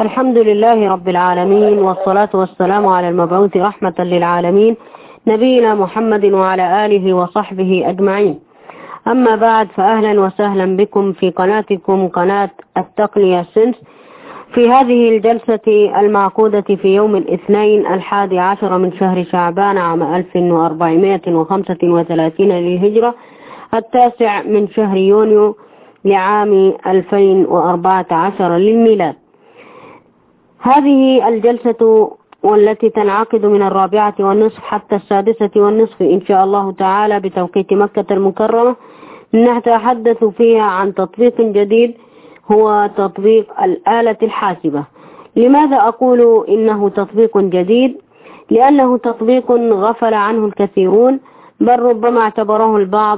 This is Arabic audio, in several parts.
الحمد لله رب العالمين، والصلاة والسلام على المبعوث رحمة للعالمين نبينا محمد وعلى آله وصحبه أجمعين. أما بعد، فأهلا وسهلا بكم في قناتكم قناة التقنية سنس في هذه الجلسة المعقودة في يوم الاثنين 11 من شهر شعبان عام 1435 للهجرة، 9 من شهر يونيو لعام 2014 للميلاد. هذه الجلسة والتي تنعقد من 4:30 حتى 6:30 إن شاء الله تعالى بتوقيت مكة المكرمة، نتحدث فيها عن تطبيق جديد هو تطبيق الآلة الحاسبة. لماذا أقول إنه تطبيق جديد؟ لأنه تطبيق غفل عنه الكثيرون، بل ربما اعتبره البعض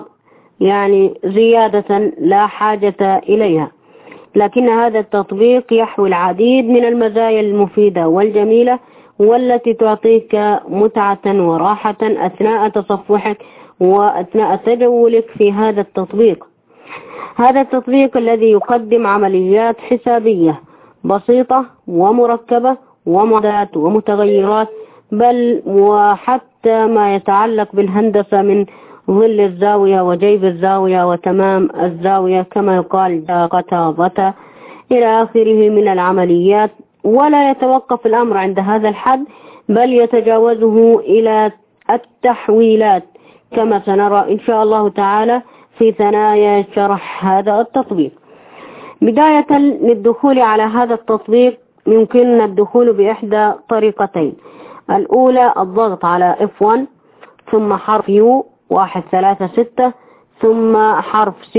زيادة لا حاجة إليها، لكن هذا التطبيق يحوي العديد من المزايا المفيدة والجميلة والتي تعطيك متعة وراحة أثناء تصفحك وأثناء تجولك في هذا التطبيق. هذا التطبيق الذي يقدم عمليات حسابية بسيطة ومركبة ومعادلات ومتغيرات، بل وحتى ما يتعلق بالهندسة من ظل الزاوية وجيب الزاوية وتمام الزاوية كما يقال قطابة إلى آخره من العمليات. ولا يتوقف الأمر عند هذا الحد، بل يتجاوزه إلى التحويلات كما سنرى إن شاء الله تعالى في ثنايا شرح هذا التطبيق. بداية للدخول على هذا التطبيق يمكننا الدخول بإحدى طريقتين. الأولى الضغط على F1 ثم حرف U 136 ثم حرف C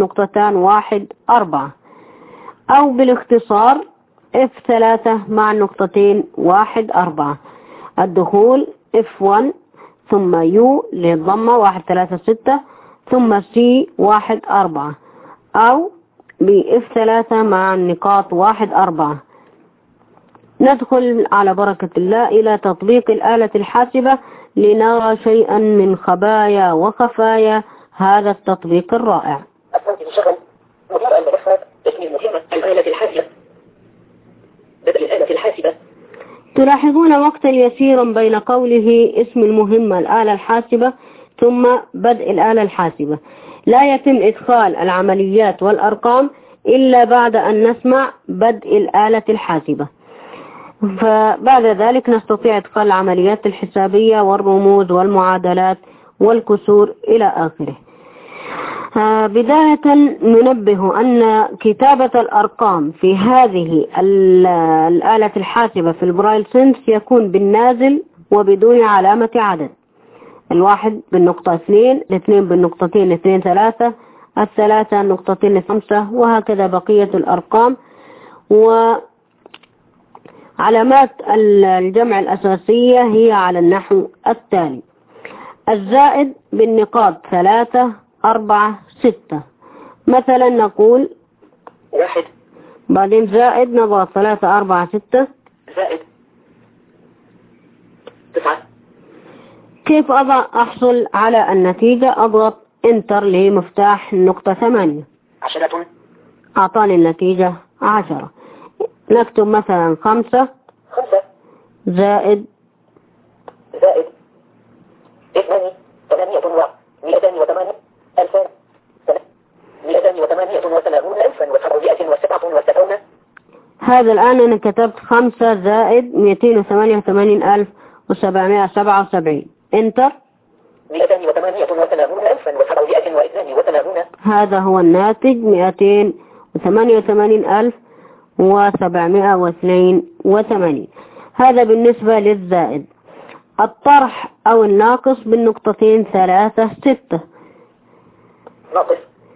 1 4، أو بالاختصار F3 مع 1 4. الدخول F1 ثم U للضمة 136 ثم C 1 4، أو F3 مع 1 4. ندخل على بركة الله إلى تطبيق الآلة الحاسبة لنرى شيئا من خبايا وخفايا هذا التطبيق الرائع. مدير الملفات اسم المهمة الآلة الحاسبة. بدء الآلة الحاسبة. تلاحظون وقتا يسيرا بين قوله اسم المهمة الآلة الحاسبة ثم بدء الآلة الحاسبة. لا يتم إدخال العمليات والأرقام إلا بعد أن نسمع بدء الآلة الحاسبة، فبعد ذلك نستطيع إدخال العمليات الحسابية والرموز والمعادلات والكسور إلى آخره. بداية ننبه أن كتابة الأرقام في هذه الآلة الحاسبة في البرايل سنس يكون بالنازل وبدون علامة عدد. 1 بالنقطة 2، 2 بالنقطتين 2 3، 3 النقطتين 5، وهكذا بقية الأرقام. وعلامات الجمع الأساسية هي على النحو التالي: الزائد بالنقاط 3 4 6. مثلا نقول 1 بعدين زائد نضغط 3 4 6 زائد 9. كيف أحصل على النتيجة؟ أضغط انتر لمفتاح النقطة 8. 10 أعطاني النتيجة 10. نكتب مثلا 5 زائد 2 8 208 238,777. هذا الآن أنا كتبت 5 زائد 288,777. انتر. 288,782. هذا هو الناتج 288,782. هذا بالنسبة للزائد. الطرح أو الناقص بالنقطتين 3 6. ناقص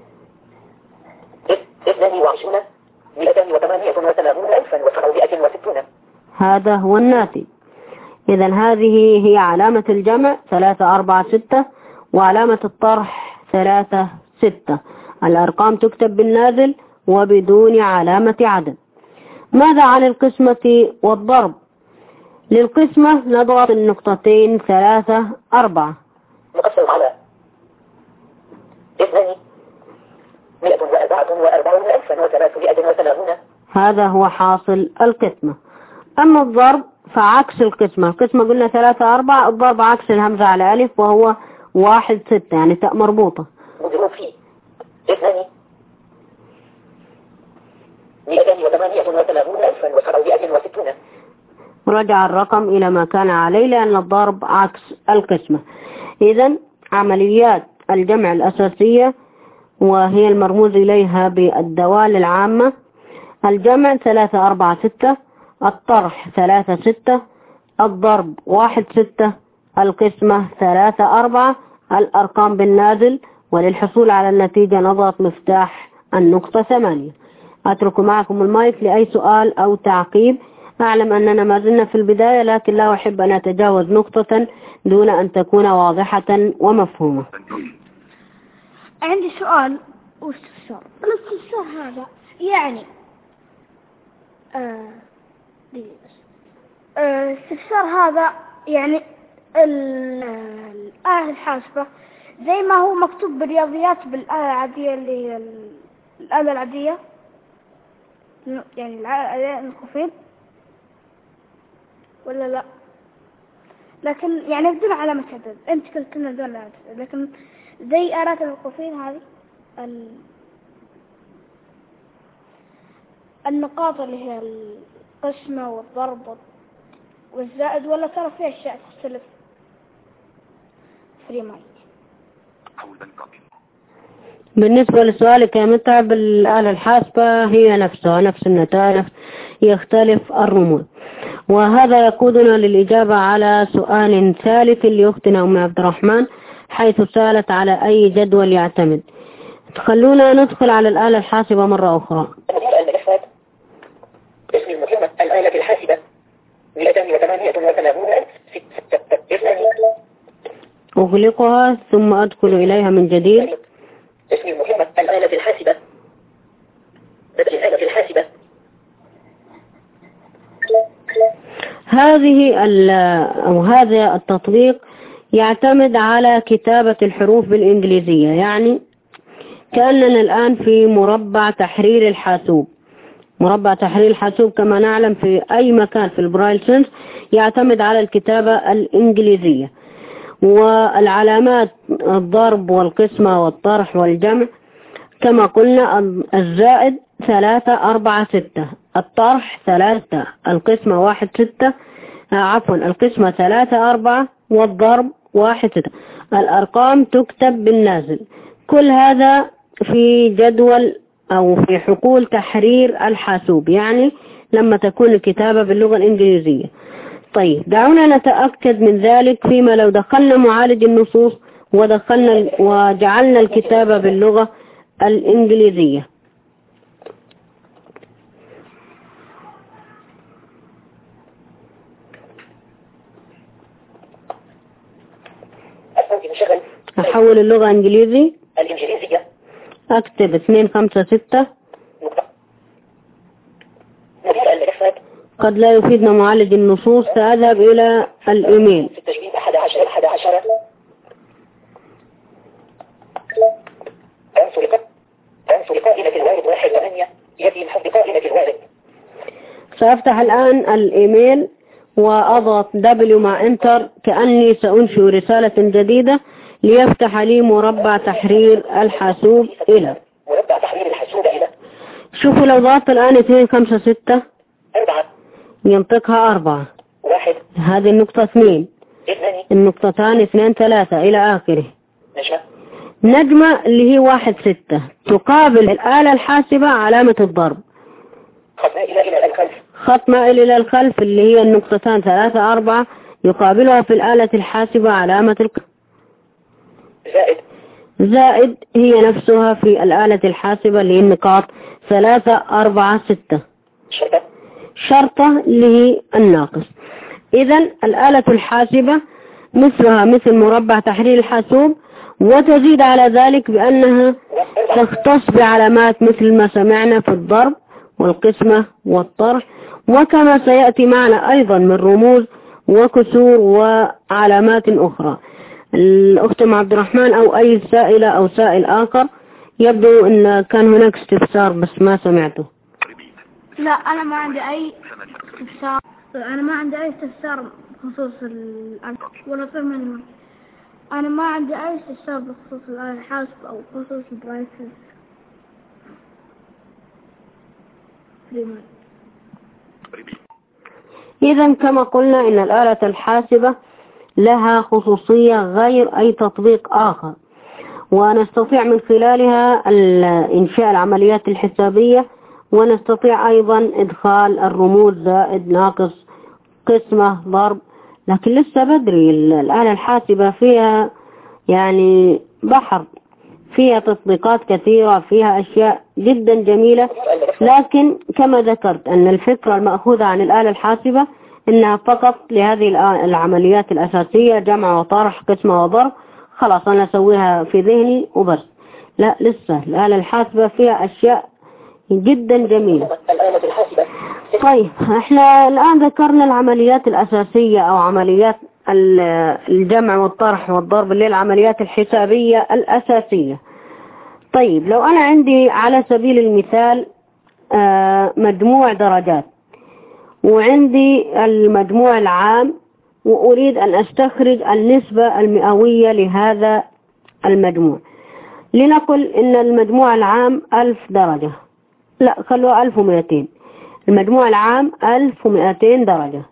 22,288,760. هذا هو الناتج. إذن هذه هي علامة الجمع 3 4 6 وعلامة الطرح 3 6. الأرقام تكتب بالنازل وبدون علامة عدد. ماذا عن القسمة والضرب؟ للقسمة نضغط النقطتين 3 4. نقسم على 2,144,330. هذا هو حاصل القسمة. أما الضرب فعكس القسمة. القسمة قلنا 3-4، الضرب عكس الهمزة على ألف وهو 1-6، يعني تاء مربوطة. مضروب فيه 288,760. رجع الرقم إلى ما كان عليه لأن الضرب عكس القسمة. إذن عمليات الجمع الأساسية وهي المرموز إليها بالدوال العامة: الجمع 3-4-6، الطرح 3-6، الضرب 1-6، القسمة 3-4، الأرقام بالنازل. وللحصول على النتيجة نضغط مفتاح النقطة 8. أترك معكم المايك لأي سؤال أو تعقيب. أعلم أننا ما زلنا في البداية، لكن لا أحب أن أتجاوز نقطة دون أن تكون واضحة ومفهومة. عندي سؤال واستفسار. الاستفسار هذا يعني استفسار هذا يعني الآلة الحاسبة زي ما هو مكتوب بالرياضيات بالآلة العادية اللي هي الآلة العادية، يعني الآلة القفيل، ولا لا؟ لكن يعني بدون علامة عدد. انت قلت لنا بدون علامة عدد، لكن زي آلات القفيل هذه النقاط اللي هي القسمة والضرب والزائد، ولا ترى فيها أشياء تختلف؟ فري مايك. بالنسبة لسؤالك يا متعب، الآلة الحاسبة هي نفسها نفس النتائج، يختلف الرموز. وهذا يقودنا للإجابة على سؤال ثالث لأختنا أم عبد الرحمن، حيث سألت على أي جدول يعتمد. خلونا ندخل على الآلة الحاسبة مرة أخرى. اسم المكالمة الآلة الحاسبة 288,662. أغلقها ثم أدخل إليها من جديد. اسم المكالمة الآلة الحاسبة بدل الآلة الحاسبة. هذا التطبيق يعتمد على كتابة الحروف بالإنجليزية، يعني كأننا الآن في مربع تحرير الحاسوب. مربع تحرير الحاسوب كما نعلم في أي مكان في البرايل سنس يعتمد على الكتابة الإنجليزية. والعلامات الضرب والقسمة والطرح والجمع كما قلنا: الزائد 3-4-6، الطرح 3، القسمة 1-6، القسمة 3-4، والضرب 1-6. الأرقام تكتب بالنازل. كل هذا في جدول أو في حقول تحرير الحاسوب، يعني لما تكون الكتابة باللغة الإنجليزية. طيب دعونا نتأكد من ذلك فيما لو دخلنا معالج النصوص وجعلنا الكتابة باللغة الإنجليزية. أحول اللغة الإنجليزية. أكتب 256. قد لا يفيدنا معالج النصوص، سأذهب إلى الإيميل. سأفتح الآن الإيميل وأضغط W مع انتر كأني سأنشئ رسالة جديدة ليفتح لي مربع تحرير الحاسوب إلى. شوفوا لو ضغطت الآن 256 ينطقها 4. هذه النقطة 2، النقطتان 2 3 إلى آخره. نجمة اللي هي 1-6 تقابل الآلة الحاسبة علامة الضرب. خط مائل إلى الخلف اللي هي النقطتان 3-4 يقابلها في الآلة الحاسبة علامة زائد هي نفسها في الآلة الحاسبة اللي هي النقاط 3-4-6. شرطة اللي هي الناقص. إذن الآلة الحاسبة مثلها مثل مربع تحرير الحاسوب، وتزيد على ذلك بأنها تختص بعلامات مثل ما سمعنا في الضرب والقسمة والطرح، وكما سيأتي معنا أيضا من رموز وكسور وعلامات أخرى. الأخت عبد الرحمن أو أي سائلة أو سائل آخر، يبدو أن كان هناك استفسار بس ما سمعته. لا أنا ما عندي أي استفسار. أنا ما عندي أي استفسار بخصوص ولا طير منه. أنا ما عندي أي استفسار بخصوص الآلة الحاسبة أو بخصوص البرايسز. إذا كما قلنا إن الآلة الحاسبة لها خصوصية غير أي تطبيق آخر، ونستطيع من خلالها إنشاء العمليات الحسابية، ونستطيع أيضا إدخال الرموز زائد ناقص قسمة ضرب. لكن لسه بدري، الآلة الحاسبة فيها يعني بحر، فيها تطبيقات كثيرة، فيها أشياء جدا جميلة. لكن كما ذكرت أن الفكرة المأخوذة عن الآلة الحاسبة إنها فقط لهذه العمليات الأساسية، جمع وطرح قسمة وضرب، خلاص أنا أسويها في ذهني وبس. لا، لسه الآلة الحاسبة فيها أشياء جدا جميلة. طيب احنا الآن ذكرنا العمليات الأساسية أو عمليات الجمع والطرح والضرب اللي هي العمليات الحسابية الأساسية. طيب لو أنا عندي على سبيل المثال مجموع درجات، وعندي المجموع العام، وأريد أن أستخرج النسبة المئوية لهذا المجموع. لنقل إن المجموع العام 1000 درجة، لا خلوها 1200. المجموع العام 1200 درجة.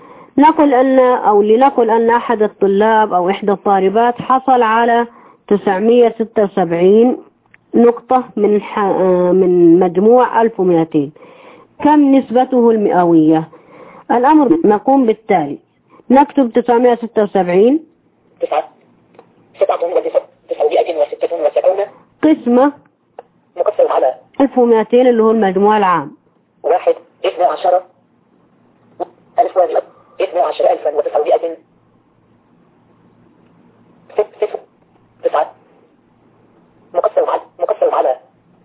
لنقل أن أحد الطلاب أو إحدى الطالبات حصل على 976 نقطة من مجموع 1200. كم نسبته المئوية؟ الأمر نقوم بالتالي: نكتب 976 قسمة مقسم على 1200 اللي هو المجموع العام. 1 12 12,900 9 مقسم على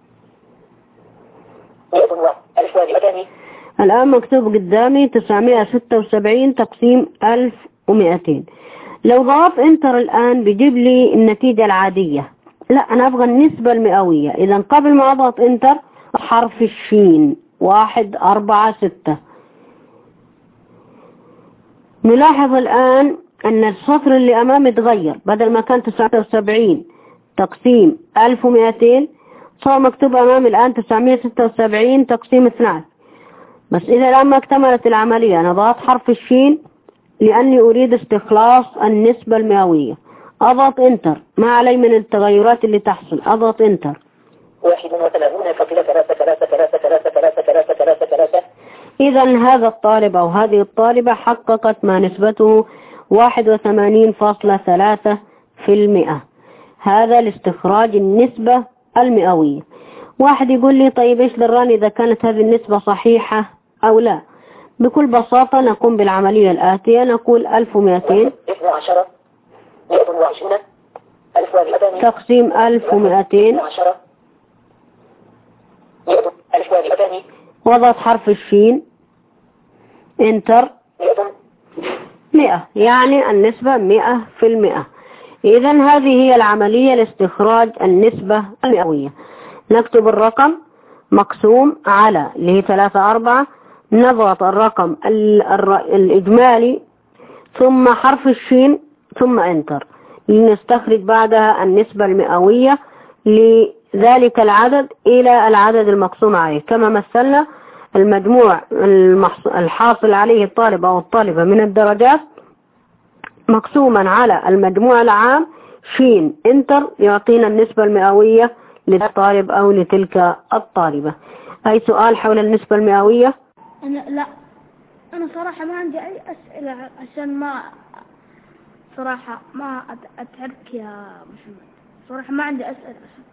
100 الآن مكتوب قدامي 976 تقسيم 1200. لو ضغطت انتر الآن بيجيب لي النتيجة العادية. لا، أنا أبغى النسبة المئوية. إذا قبل ما أضغط انتر حرف الشين 1 4 6. نلاحظ الآن أن السطر اللي أمامي تغير، بدل ما كان 79 تقسيم 1200 صار مكتوب أمامي الآن 976 تقسيم 12. بس إذا الآن ما اكتملت العملية أنا ضغط حرف الشين لأني أريد استخلاص النسبة المئوية. أضغط انتر، ما علي من التغيرات اللي تحصل. أضغط انتر 31.3333333. إذا هذا الطالب أو هذه الطالبة حققت ما نسبته 81.3%. هذا لاستخراج النسبة المئوية. واحد يقول لي طيب إيش دراني إذا كانت هذه النسبة صحيحة أو لا؟ بكل بساطة نقوم بالعملية الآتية. نقول 1200 تقسيم 1200 وضغط حرف الشين انتر 100، يعني النسبة 100%. إذا هذه هي العملية لاستخراج النسبة المئوية. نكتب الرقم مقسوم على اللي هي 3/4، نضغط الرقم الإجمالي ثم حرف الشين ثم انتر لنستخرج بعدها النسبة المئوية لذلك العدد إلى العدد المقسوم عليه، كما مثلنا المجموع الحاصل عليه الطالب أو الطالبة من الدرجات مقسوما على المجموع العام شين انتر يعطينا النسبة المئوية للطالب أو لتلك الطالبة. أي سؤال حول النسبة المئوية؟ أنا صراحة ما عندي أي أسئلة، عشان ما صراحة ما أتعبك يا محمد. صراحة ما عندي أسئلة.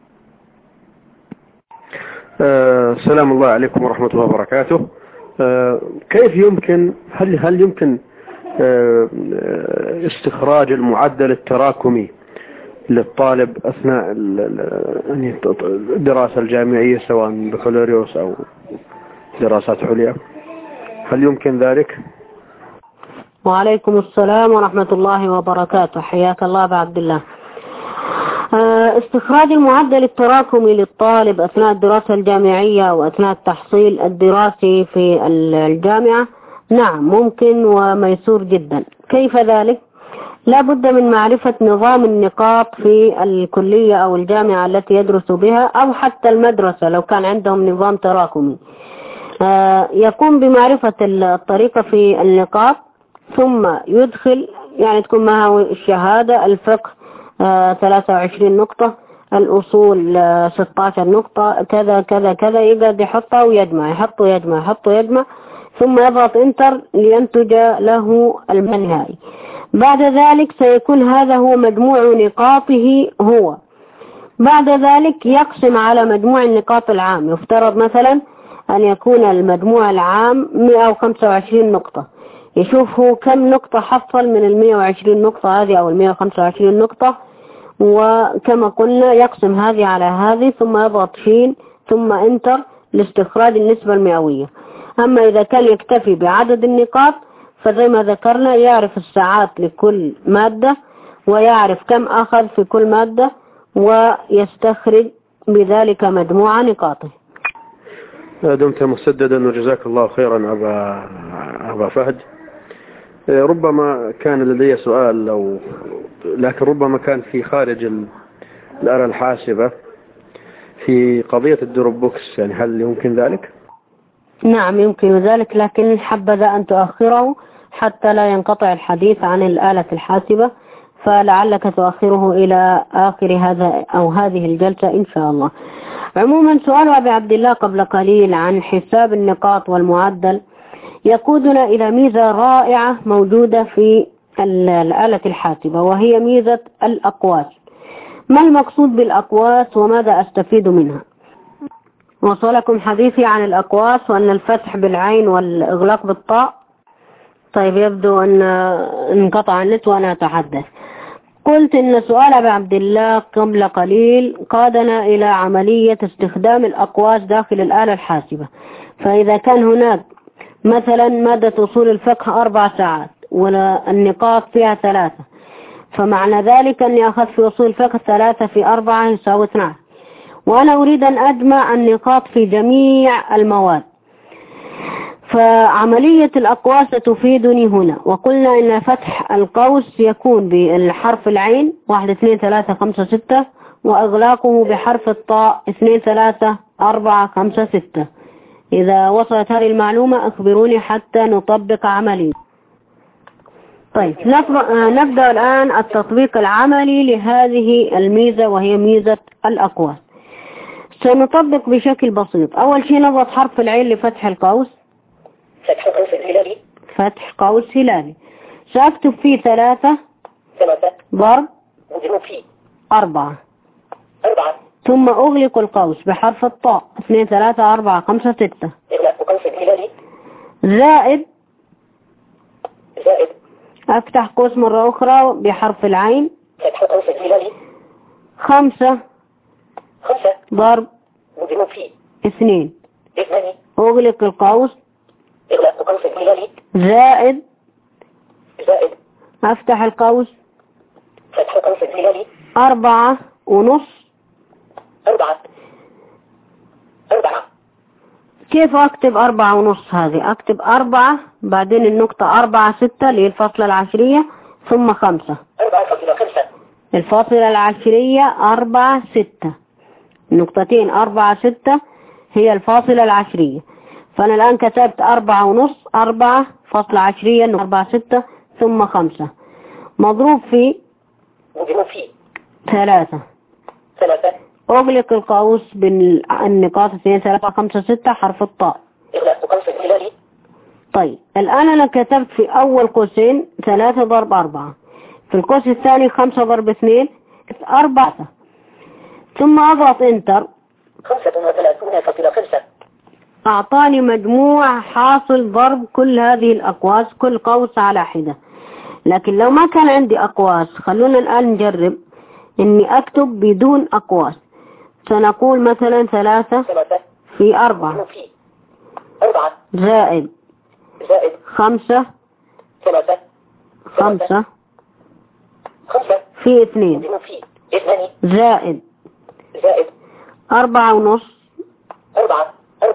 السلام الله عليكم ورحمة الله وبركاته. كيف يمكن هل يمكن استخراج المعدل التراكمي للطالب أثناء الدراسة الجامعية سواء بكالوريوس أو دراسات عليا؟ هل يمكن ذلك؟ وعليكم السلام ورحمة الله وبركاته. حياك الله أبا عبد الله. استخراج المعدل التراكمي للطالب أثناء الدراسة الجامعية وأثناء التحصيل الدراسي في الجامعة نعم ممكن وميسور جدا. كيف ذلك؟ لا بد من معرفة نظام النقاط في الكلية أو الجامعة التي يدرس بها أو حتى المدرسة لو كان عندهم نظام تراكمي. يقوم بمعرفة الطريقة في النقاط ثم يدخل يعني تكون معه الشهادة الفقه 23 نقطة الأصول 16 نقطة كذا كذا كذا يقعد يحطها ويجمع يحط ويجمع يحط ويجمع ثم يضغط انتر لينتج له النهائي. بعد ذلك سيكون هذا هو مجموع نقاطه هو. بعد ذلك يقسم على مجموع النقاط العام. يفترض مثلا أن يكون المجموع العام 125 نقطة. يشوف هو كم نقطة حصل من 120 نقطة هذه أو 125 نقطة وكما قلنا يقسم هذه على هذه ثم يضغط شين ثم انتر لاستخراج النسبة المئوية. أما إذا كان يكتفي بعدد النقاط فزي ما ذكرنا يعرف الساعات لكل مادة ويعرف كم أخذ في كل مادة ويستخرج بذلك مجموع نقاطه. دمت مسددا وجزاك الله خيرا أبا فهد. ربما كان لدي سؤال لكن ربما كان في خارج الآلة الحاسبة في قضية الدروب بوكس، يعني هل يمكن ذلك؟ نعم يمكن ذلك، لكن حبذا أن تؤخره حتى لا ينقطع الحديث عن الآلة الحاسبة، فلعلك تؤخره إلى آخر هذا أو هذه الجلسة إن شاء الله. عموما سؤال أبي عبد الله قبل قليل عن حساب النقاط والمعدل يقودنا إلى ميزة رائعة موجودة في الآلة الحاسبة وهي ميزة الأقواس. ما المقصود بالأقواس وماذا أستفيد منها؟ وصلكم حديثي عن الأقواس وأن الفتح بالعين والإغلاق بالطاء. طيب يبدو أن انقطع النت وأنا أتحدث. قلت إن سؤال أبي عبد الله قبل قليل قادنا إلى عملية استخدام الأقواس داخل الآلة الحاسبة. فإذا كان هناك مثلا مادة أصول الفقه 4 ساعات والنقاط فيها 3، فمعنى ذلك أني أخذت في أصول الفقه 3 في 4 يساوي 12، وأنا أريد أن أجمع النقاط في جميع المواد. فعملية الأقواس تفيدني هنا. وقلنا إن فتح القوس يكون بالحرف العين 1 2 3 5 6 وإغلاقه بحرف الطاء 2 3 4 5 6. إذا وصلت هذه المعلومة أخبروني حتى نطبق عملي. طيب نبدأ الآن التطبيق العملي لهذه الميزة وهي ميزة الأقواس. سنطبق بشكل بسيط. أول شيء نضغط حرف العين لفتح القوس. فتح قوس هلالي. فتح قوس هلالي. سأكتب فيه 3 ضرب مضروب فيه 4 4 ثم أغلق القوس بحرف الطاء 2 3 4 5 6 إغلاق قوس هلالي زائد زائد أفتح قوس مرة أخرى بحرف العين فتح قوس هلالي 5 ضرب مضروب فيه 2 2 أغلق القوس إغلاق قوس هلالي زائد أفتح القوس فتح قوس هلالي 4 ونص 4 كيف أكتب 4 ونص؟ هذه أكتب 4 بعدين النقطة 4 6 اللي هي الفاصلة العشرية ثم 5 4.5 الفاصلة العشرية 4 6 النقطتين 4 6 هي الفاصلة العشرية. فأنا الآن كتبت 4 ونص 4 فاصلة عشرية 4 6 ثم 5 مضروب في 3. أغلق القوس بالنقاط 2 3 5 6 حرف الطاء. إغلاق قوس هلالي. طيب الآن أنا كتبت في أول قوسين 3 ضرب 4 في القوس الثاني 5 ضرب 2 4 ثم أضغط انتر 35.5 أعطاني مجموع حاصل ضرب كل هذه الأقواس كل قوس على حدة. لكن لو ما كان عندي أقواس خلونا الآن نجرب إني أكتب بدون أقواس. سنقول مثلا 3 في 4 زائد 5 في 2 2 زائد زائد 4.5 4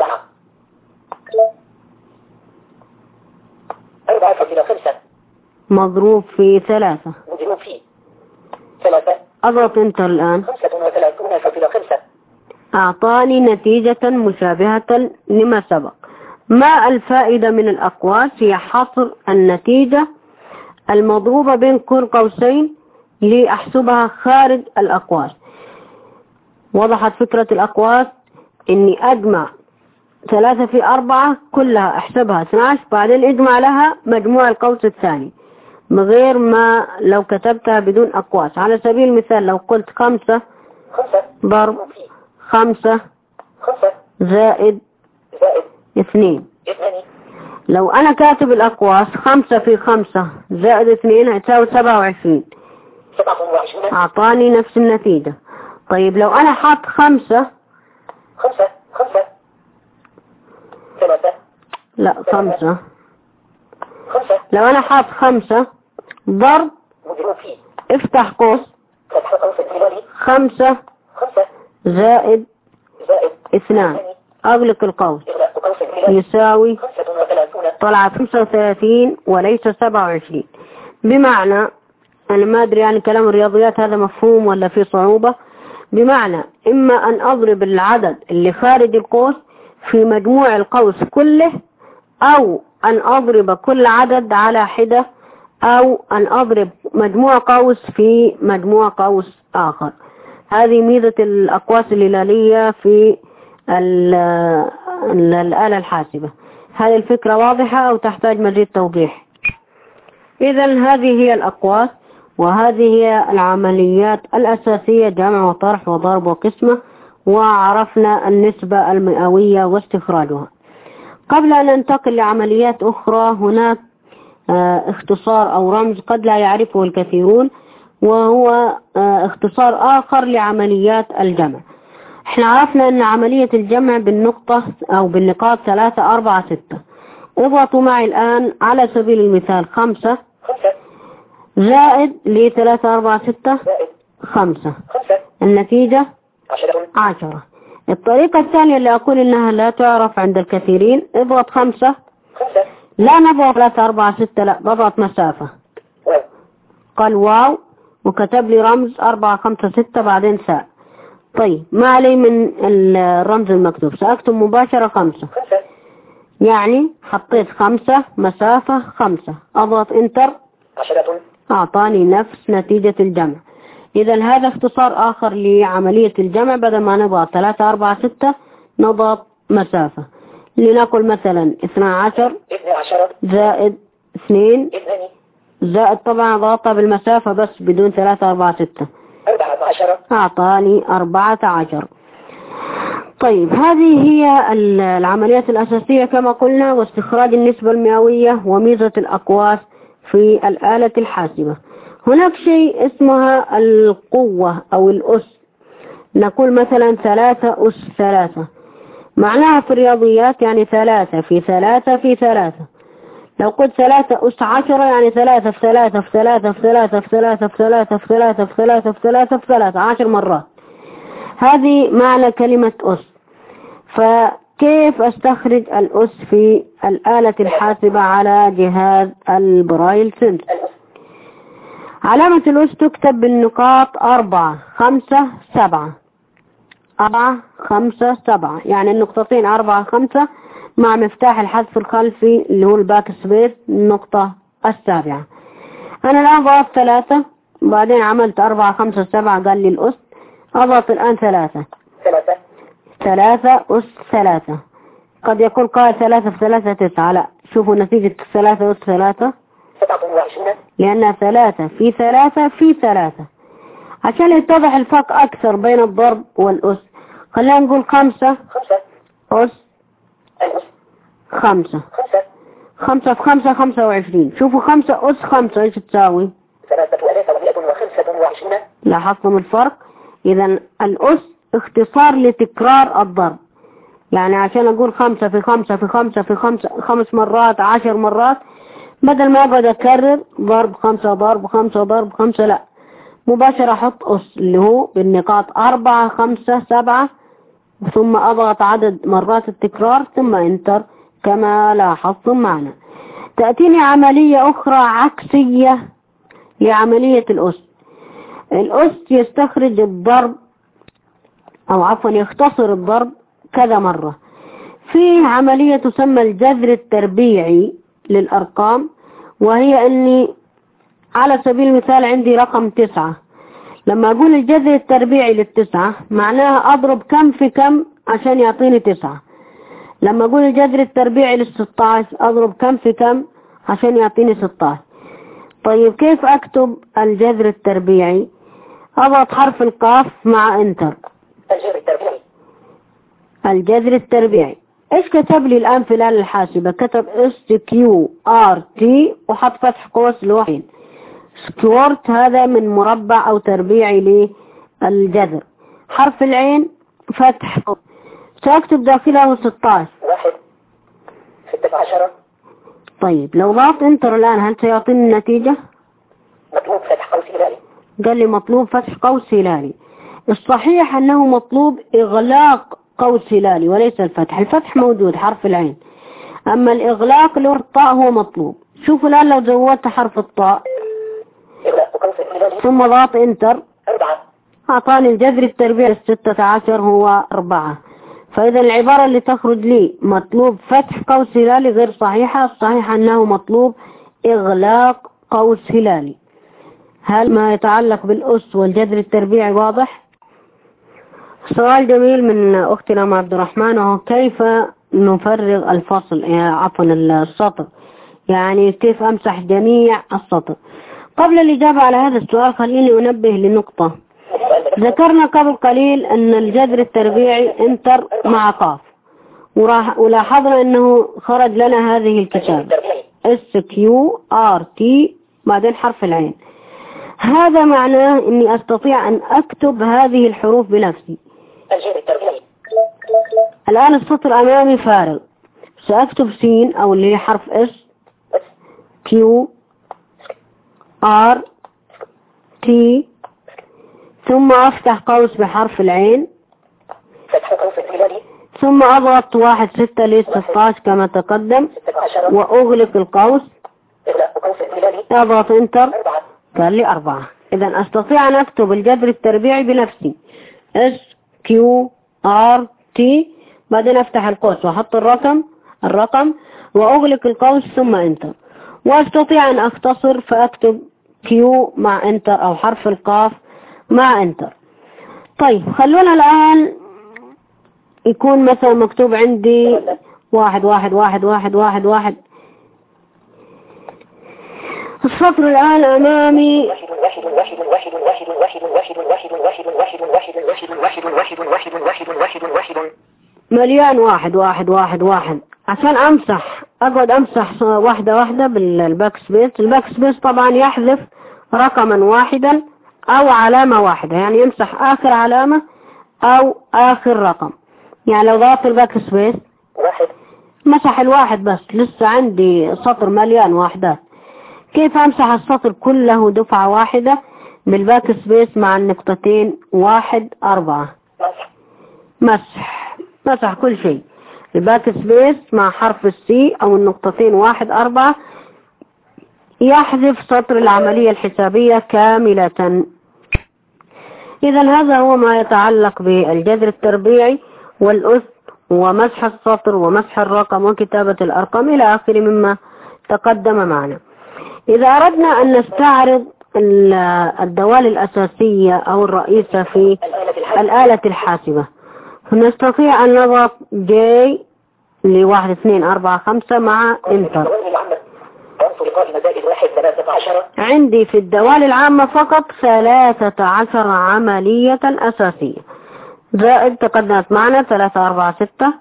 4.5 مضروب في 3 مضروب في 3 اضغط انتر الآن. 35.5 أعطاني نتيجة مشابهة لما سبق. ما الفائدة من الأقواس؟ هي حصر النتيجة المضروبة بين كل قوسين لأحسبها خارج الأقواس. وضحت فكرة الأقواس إني أجمع 3 في 4 كلها أحسبها 12 بعدين أجمع لها مجموع القوس الثاني من غير ما لو كتبتها بدون أقواس. على سبيل المثال لو قلت 5 ضرب 5 زائد 2. لو أنا كاتب الأقواس 5 في 5 زائد 2 هتساوي 27. أعطاني نفس النتيجة. طيب لو أنا حاط 5 لا 5 لو أنا حاط 5 ضرب افتح قوس 5 زائد 2 أغلق القوس يساوي طلعت 35 وليس 27. بمعنى أنا ما أدري يعني كلام الرياضيات هذا مفهوم ولا في صعوبة. بمعنى إما أن أضرب العدد اللي خارج القوس في مجموع القوس كله أو أن أضرب كل عدد على حدة أو أن أضرب مجموع قوس في مجموع قوس آخر. هذه ميزة الأقواس الهلالية في الآلة الحاسبة. هذه الفكرة واضحة أو تحتاج مزيد توضيح؟ إذن هذه هي الأقواس وهذه هي العمليات الأساسية جمع وطرح وضرب وقسمة. وعرفنا النسبة المئوية واستخراجها. قبل أن ننتقل لعمليات أخرى هناك اختصار أو رمز قد لا يعرفه الكثيرون وهو اختصار آخر لعمليات الجمع. احنا عرفنا أن عملية الجمع بالنقطة أو بالنقاط 3 4 6. اضغطوا معي الآن على سبيل المثال 5 زائد ل 3 4 6 5 النتيجة 10. الطريقة الثانية اللي أقول إنها لا تعرف عند الكثيرين اضغط 5 لا نضغط 3 4 6 لا بضغط مسافة قال واو وكتب لي رمز 4 5 6 بعدين ساء. طيب ما علي من الرمز المكتوب سأكتب مباشرة 5 يعني حطيت 5 مسافة 5 أضغط انتر أعطاني نفس نتيجة الجمع. إذا هذا اختصار آخر لعملية الجمع. بدل ما نضغط 3 4 6 نضغط مسافة. لنقل مثلا 12 زائد 2 زائد طبعا ضغطها بالمسافة بس بدون 3 4 6 أعطاني 14. طيب هذه هي العمليات الأساسية كما قلنا واستخراج النسبة المئوية وميزة الأقواس في الآلة الحاسبة. هناك شيء اسمها القوة أو الأس. نقول مثلا 3 أس 3 معناها في الرياضيات يعني 3 في 3 في 3. لو قلت 3 أس 10 يعني 3 في 3 في 3 في 3 في 3 في 3 في 3 في 3 في 3 في 3 10 مرات. هذه معنى كلمة أس. فكيف أستخرج الأس في الآلة الحاسبة على جهاز البرايل سنس؟ علامة الأس تكتب بالنقاط 4 5 7 4 5 7 يعني النقطتين 4 5 مع مفتاح الحذف الخلفي اللي هو الباك سبيس النقطة السابعة. أنا الآن ضغطت 3 بعدين عملت 4 5 7 قال لي الأس. أضغط الآن 3 أس 3. قد يكون قائل 3 في 3 9 لا شوفوا نتيجة 3 أس 3 لأنها 3 في 3 في 3. عشان يتضح الفرق أكثر بين الضرب والأس خلينا نقول 5 أس 5 5 في 5 25. شوفوا 5 أس 5 إيش تساوي؟ 325. لاحظتم الفرق؟ إذا الأس اختصار لتكرار الضرب. يعني عشان أقول 5 في 5 في 5 في 5 مرات 10 مرات بدل ما أقعد أكرر ضرب 5 ضرب 5 ضرب 5 لا مباشرة أحط أس اللي هو بالنقاط 4 5 7 ثم أضغط عدد مرات التكرار ثم انتر كما لاحظتم معنا. تأتيني عملية أخرى عكسية لعملية الأس. الأس يستخرج الضرب أو عفوا يختصر الضرب كذا مرة. في عملية تسمى الجذر التربيعي للأرقام، وهي أني على سبيل المثال عندي رقم 9. لما أقول الجذر التربيعي للتسعة معناها أضرب كم في كم عشان يعطيني 9. لما أقول الجذر التربيعي لل16 أضرب كم في كم عشان يعطيني 16. طيب كيف أكتب الجذر التربيعي؟ أضغط حرف القاف مع انتر. الجذر التربيعي ايش كتب لي الآن في الآلة الحاسبة؟ كتب SQRT وحط فتح قوس لوحين. سكوارت هذا من مربع أو تربيعي للجذر. حرف العين فتح قوس، سأكتب داخله 16. 1 16. طيب لو ضغطت انتر الآن هل سيعطيني النتيجة؟ مطلوب فتح قوس هلالي. قال لي مطلوب فتح قوس هلالي. الصحيح أنه مطلوب إغلاق قوس هلالي وليس الفتح. الفتح موجود حرف العين، أما الإغلاق للطاء هو مطلوب. شوفوا الآن لو زودت حرف الطاء ثم ضغط انتر 4 أعطاني الجذر التربيعي 16 هو 4. فإذا العبارة اللي تخرج لي مطلوب فتح قوس هلالي غير صحيحة. الصحيح أنه مطلوب إغلاق قوس هلالي. هل ما يتعلق بالأس والجذر التربيعي واضح؟ سؤال جميل من أختنا أم عبد الرحمن، وهو كيف نفرغ الفصل عفوا السطر، يعني كيف أمسح جميع السطر. قبل الإجابة على هذا السؤال خليني أنبه لنقطة. ذكرنا قبل قليل أن الجذر التربيعي انتر مع قاف، ولاحظنا أنه خرج لنا هذه الكتابة SQRT بعدين حرف العين. هذا معناه أني أستطيع أن أكتب هذه الحروف بنفسي. الآن السطر أمامي فارغ، سأكتب سين أو اللي هي حرف S Q R T ثم أفتح قوس بحرف العين ثم أضغط 1 6 ل 16 كما تقدم وأغلق القوس. أضغط انتر قال لي 4. إذا أستطيع أن أكتب الجذر التربيعي بنفسي SQRT بعدين أفتح القوس وأحط الرقم وأغلق القوس ثم انتر. وأستطيع أن أختصر فأكتب Q مع انتر أو حرف القاف مع انتر. طيب خلونا الآن يكون مثلا مكتوب عندي 1 1 1 1 1 1. السطر الآن أمامي مليان 1 1 1 1. عشان أمسح أقعد أمسح واحدة واحدة بالباك سبيس. الباك سبيس طبعا يحذف رقما واحدا أو علامة واحدة، يعني يمسح آخر علامة أو آخر رقم. يعني لو ضغطت الباك سبيس مسح الواحد بس، لسه عندي سطر مليان واحدات. كيف أمسح السطر كله دفعة واحدة؟ بالباك سبيس مع النقطتين 1 4. مسح كل شيء. الباك سبيس مع حرف السي أو النقطتين 1 4 يحذف سطر العملية الحسابية كاملة. إذا هذا هو ما يتعلق بالجذر التربيعي والأس ومسح السطر ومسح الرقم وكتابة الأرقام إلى آخر مما تقدم معنا. إذا أردنا أن نستعرض الدوال الأساسية أو الرئيسة في الآلة الحاسبة نستطيع أن نضغط J ل1 2 4 5 مع انتر. عندي في الدوال العامة فقط 13 عملية أساسية زائد تقدمت معنا 3 4 6.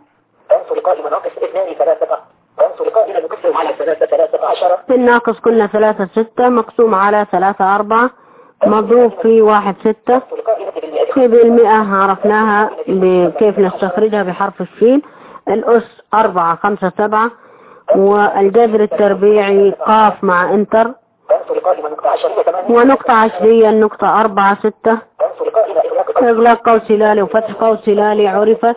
في الناقص كنا 3 6 مقسوم على 3 4 مضروب في 1 6. في بالمئة عرفناها كيف نستخرجها بحرف الشين. الأس 4 5 7 والجذر التربيعي قاف مع انتر وانصر قائمة نقطة عشرية 8 ونقطة عشرية النقطة 4 6 وانصر قائمة إغلاق قوس هلالي وفتح قوس هلالي. عرفت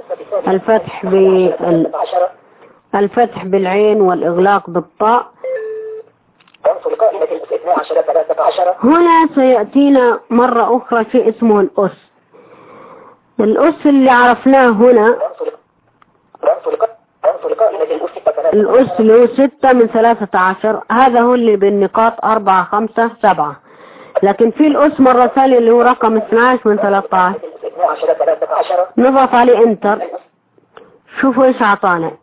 الفتح بالعين والإغلاق بالطاء. وانصر قائمة 12 13. هنا سيأتينا مرة أخرى شيء اسمه الأس. الأس اللي عرفناه هنا الأس اللي هو 6 من 13. هذا هو اللي بالنقاط 4 5 7. لكن في الأس مرة ثانية اللي هو رقم 12 من 13. نضغط عليه انتر. شوفوا ايش عطانا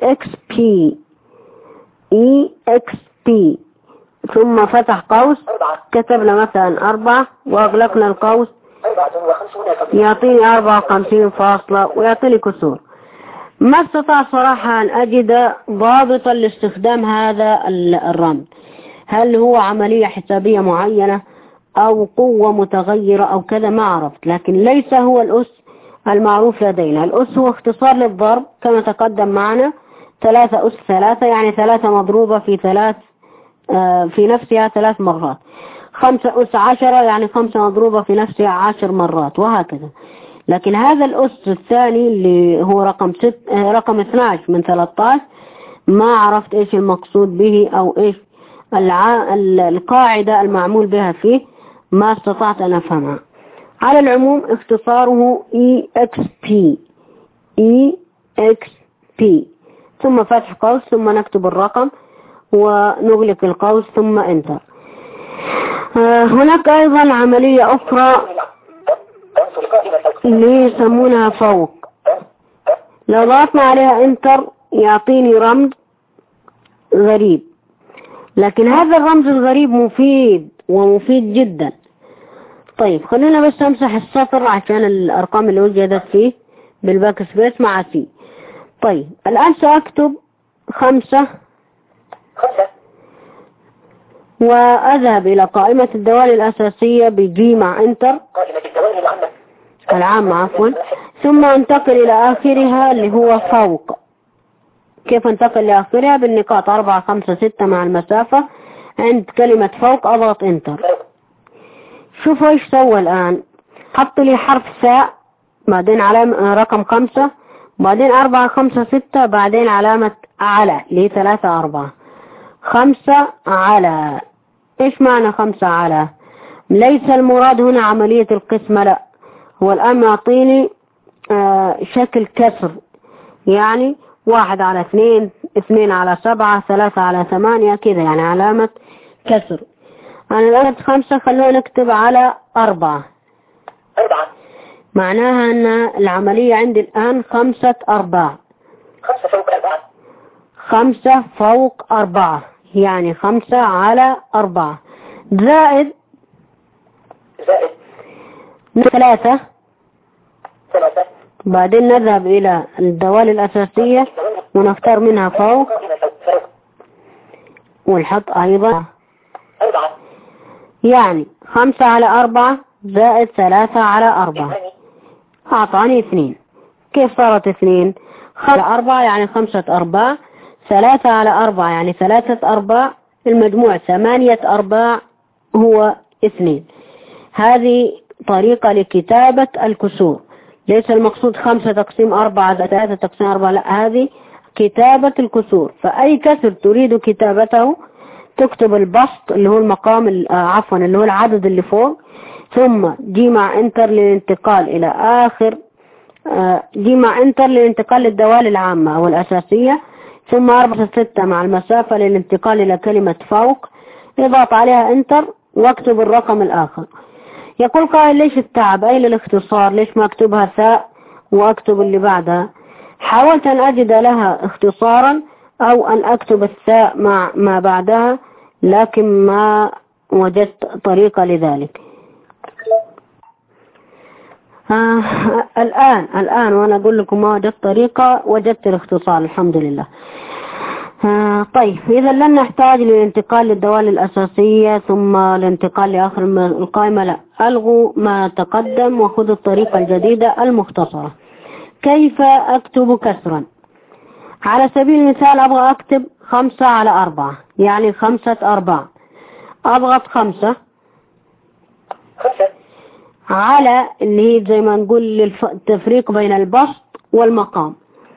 EXP ثم فتح قوس كتبنا مثلا 4 واغلقنا القوس يعطيني 54 فاصلة ويعطيني كسور. ما استطاع صراحة أن أجد ضابطا لاستخدام هذا الرمز. هل هو عملية حسابية معينة أو قوة متغيرة أو كذا ما عرفت. لكن ليس هو الأس المعروف لدينا. الأس هو اختصار للضرب كما تقدم معنا. 3 أس 3 يعني 3 مضروبة في 3 في نفسها 3 مرات. 5 أس 10 يعني 5 مضروبة في نفسها 10 مرات وهكذا. لكن هذا الأس الثاني اللي هو رقم 12 من 13 ما عرفت ايش المقصود به او ايش القاعدة المعمول بها فيه. ما استطعت ان افهمها. على العموم اختصاره EXP ثم فتح قوس ثم نكتب الرقم ونغلق القوس ثم انتر. هناك ايضا عملية اخرى اللي يسمونها فوق. لو ضغطنا عليها انتر يعطيني رمز غريب. لكن هذا الرمز الغريب مفيد ومفيد جدا. طيب خلونا بس امسح السطر عشان الارقام اللي وجدت فيه بالباك سبيس مع سي. طيب الان ساكتب 5 واذهب الى قائمة الدوال الاساسية بجي مع انتر قائمة الدوال العامة عفوا. ثم انتقل الى اخرها اللي هو فوق. كيف انتقل لاخرها؟ بالنقاط 4 5 6 مع المسافة. عند كلمة فوق اضغط انتر. شوفوا ايش سوى الان. حط لي حرف ساء بعدين علامة رقم 5 بعدين 4 5 6 بعدين علامة على اللي 3 4 5 على. ايش معنى 5 على؟ ليس المراد هنا عملية القسمة، لا. هو الآن معطيني شكل كسر، يعني 1 على 2 2 على 7 3 على 8 كذا، يعني علامة كسر. أنا الآن 5 خلونا نكتب على 4. معناها أن العملية عندي الآن 5 أرباع. 5 فوق 4. 5 فوق 4 يعني 5 على 4 زائد 3. بعدين نذهب إلى الدوال الأساسية ونختار منها فوق ونحط أيضا يعني 5 على 4 زائد 3 على 4 أعطاني 2. كيف صارت 2؟ 5 على 4 يعني 5 أرباع، 3 على 4 يعني 3 أرباع، المجموع 8 أرباع هو 2. هذه طريقة لكتابة الكسور. ليس المقصود 5 تقسيم 4 3 تقسيم 4، لا، هذه كتابة الكسور. فأي كسر تريد كتابته تكتب البسط اللي هو المقام اللي هو العدد اللي فوق، ثم جي مع انتر للانتقال إلى آخر، جي مع انتر للانتقال للدوال العامة أو الأساسية، ثم 4 6 مع المسافة للانتقال إلى كلمة فوق، اضغط عليها انتر واكتب الرقم الآخر. يقول قائل ليش التعب؟ أين الاختصار؟ ليش ما اكتبها ثاء واكتب اللي بعدها؟ حاولت أن أجد لها اختصارا أو أن أكتب الثاء مع ما بعدها، لكن ما وجدت طريقة لذلك. الآن وأنا أقول لكم ما وجدت طريقة، وجدت الاختصار الحمد لله. طيب إذا لن نحتاج للانتقال للدوال الأساسية ثم الانتقال لآخر القائمة، لا، ألغوا ما تقدم وخذوا الطريقة الجديدة المختصرة. كيف أكتب كسرا؟ على سبيل المثال أبغى أكتب 5 على 4 يعني 5 أرباع. أضغط 5 5 على اللي هي زي ما نقول التفريق بين البسط والمقام.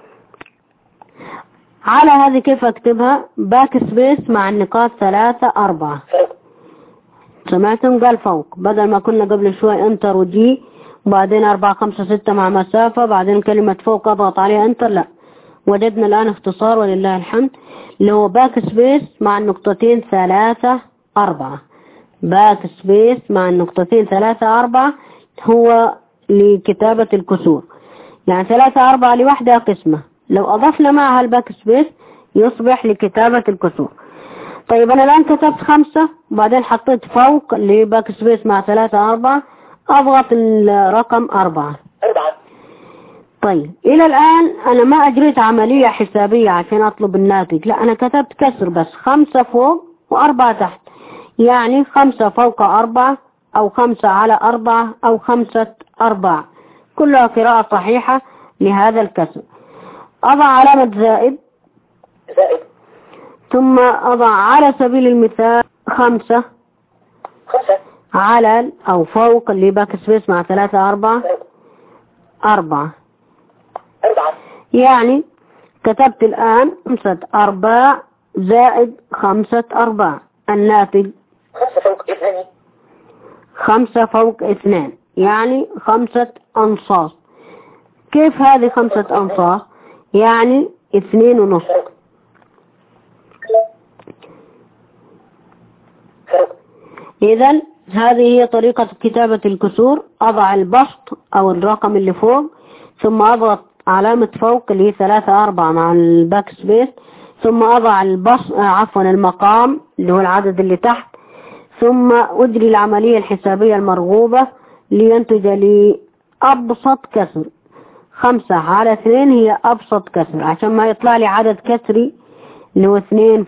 على هذه كيف أكتبها؟ باك سبيس مع النقاط 3 4. فوق سمعتم؟ قال فوق، بدل ما كنا قبل شوي انتر وجي وبعدين 4 5 6 مع مسافة بعدين كلمة فوق أضغط عليها انتر. لا، وجدنا الآن اختصار ولله الحمد اللي هو باك سبيس مع النقطتين 3 4. باك سبيس مع النقطتين 3 4 هو لكتابة الكسور، يعني 3 4 لوحدها قسمة، لو أضفنا معها الباك سبيس يصبح لكتابة الكسور. طيب أنا الآن كتبت 5 وبعدين حطيت فوق اللي باك سبيس مع 3 4 أضغط الرقم 4. طيب إلى الآن أنا ما أجريت عملية حسابية عشان أطلب الناتج، لا أنا كتبت كسر بس، 5 فوق و4 تحت، يعني 5 فوق 4 أو 5 على 4 أو 5 4، كلها قراءة صحيحة لهذا الكسر. أضع علامة زائد ثم أضع على سبيل المثال 5 على أو فوق اللي باك سبيس مع 3 4، يعني كتبت الآن 5 4 زائد 5 4، الناتج 5 فوق 2 يعني 5 أنصاص. كيف هذه 5 أنصاص؟ يعني 2.5. إذن هذه هي طريقة كتابة الكسور. أضع البسط أو الرقم اللي فوق ثم أضغط علامة فوق اللي هي 3 4 مع الباك سبيس ثم أضع المقام اللي هو العدد اللي تحت ثم أجري العملية الحسابية المرغوبة لينتج لي أبسط كسر. 5 على 2 هي أبسط كسر عشان ما يطلع لي عدد كسري اللي هو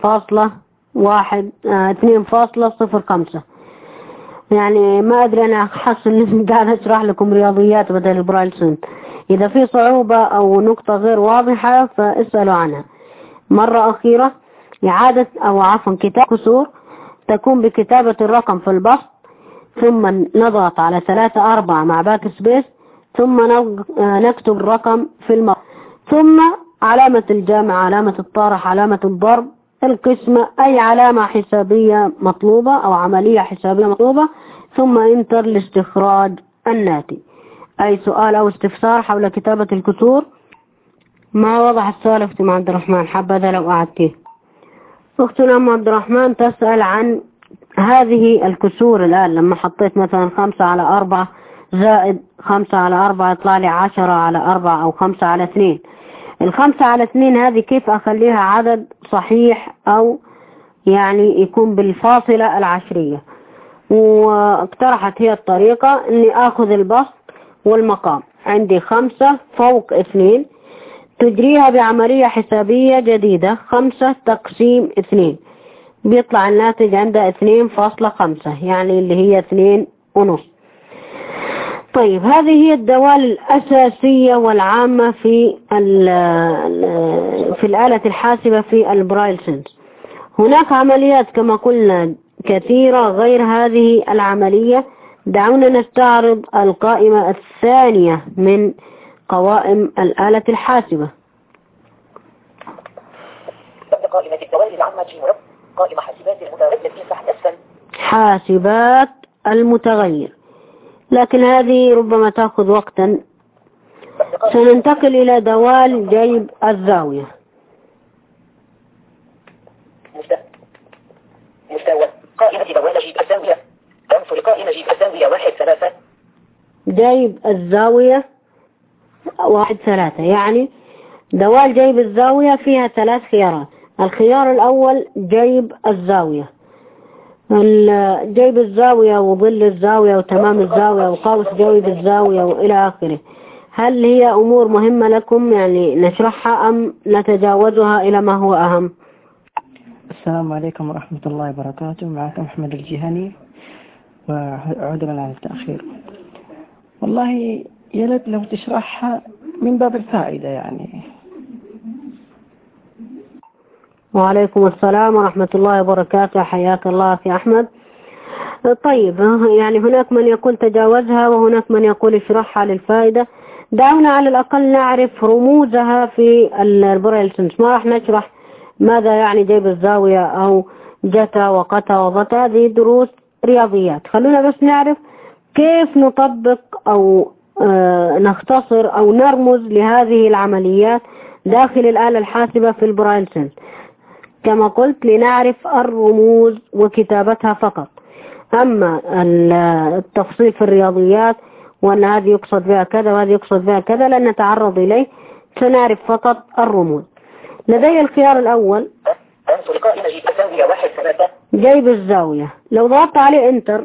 2.05. يعني ما أدري، أنا حاسس إني قاعد أشرح لكم رياضيات بدل البرايل سنت. إذا في صعوبة أو نقطة غير واضحة فاسألوا عنها. مرة أخيرة، إعادة أو عفوا كتابة كسور تكون بكتابة الرقم في البسط ثم نضغط على 3 4 مع باك سبيس ثم نكتب الرقم في المقام ثم علامة الجمع، علامة الطرح، علامة الضرب، القسمة، أي علامة حسابية مطلوبة أو عملية حسابية مطلوبة ثم انتر لاستخراج الناتج. أي سؤال أو استفسار حول كتابة الكسور؟ ما وضح السؤال أختي عبد الرحمن، حبذا لو أعدتيه. أختنا عبد الرحمن تسأل عن هذه الكسور الآن، لما حطيت مثلا 5 على 4 زائد 5 على 4 يطلع لي 10 على 4 أو 5 على 2. 5 على 2 هذه كيف أخليها عدد صحيح أو يعني يكون بالفاصلة العشرية؟ واقترحت هي الطريقة أني أخذ البسط والمقام، عندي 5 فوق 2 تجريها بعملية حسابية جديدة، 5 تقسيم 2 بيطلع الناتج عندها 2.5 يعني اللي هي 2.5. طيب هذه هي الدوال الأساسية والعامة في الآلة الحاسبة في البرايل سنس. هناك عمليات كما قلنا كثيرة غير هذه العملية. دعونا نستعرض القائمة الثانية من قوائم الآلة الحاسبة. قائمة الدوال العامة جيمرب، قائمة حاسبات المتغير التي تحت أسفل. حاسبات المتغير، لكن هذه ربما تأخذ وقتا. سننتقل إلى دوال جيب الزاوية. مستوى قائمة دوال جيب الزاوية، عنصر قائمة جيب الزاوية 1 3. جيب الزاوية 1 3 يعني دوال جيب الزاوية فيها 3 خيارات. الخيار الأول جيب الزاوية، جيب الزاوية وظل الزاوية وتمام الزاوية وقوس جيب الزاوية وإلى آخره. هل هي أمور مهمة لكم يعني نشرحها أم نتجاوزها إلى ما هو أهم؟ السلام عليكم ورحمة الله وبركاته. معكم أحمد الجهني وعذرا عن التأخير. والله يا ليت لو تشرحها من باب الفائدة يعني. وعليكم السلام ورحمة الله وبركاته. حياك الله أخي أحمد. طيب يعني هناك من يقول تجاوزها وهناك من يقول اشرحها للفائدة. دعونا على الأقل نعرف رموزها في البرايل سنس. ما راح نشرح ماذا يعني جيب الزاوية أو جتا وقتا وضتا، هذه دروس رياضيات. خلونا بس نعرف كيف نطبق أو نختصر أو نرمز لهذه العمليات داخل الآلة الحاسبة في البرايل سنس. كما قلت لنعرف الرموز وكتابتها فقط. أما التفصيل في الرياضيات وأن هذه يقصد بها كذا وهذه يقصد بها كذا لن نتعرض إليه، سنعرف فقط الرموز. لدي الخيار الأول جيب الزاوية. لو ضغطت عليه انتر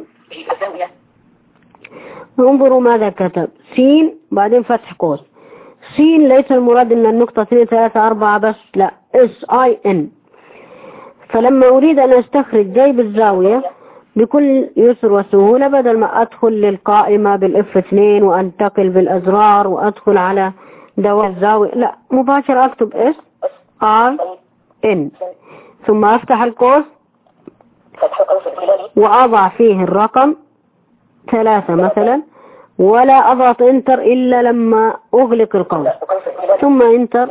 انظروا ماذا كتب. سين بعدين فتح قوس. سين ليس المراد ان النقطة 2 3 4 بس، لا SIN. فلما أريد أن أستخرج جيب الزاوية بكل يسر وسهولة، بدل ما أدخل للقائمة بالF2 وأنتقل بالأزرار وأدخل على دوال الزاوية، لا مباشرة أكتب SIN ثم أفتح القوس وأضع فيه الرقم 3 مثلا، ولا أضغط انتر إلا لما أغلق القوس ثم انتر.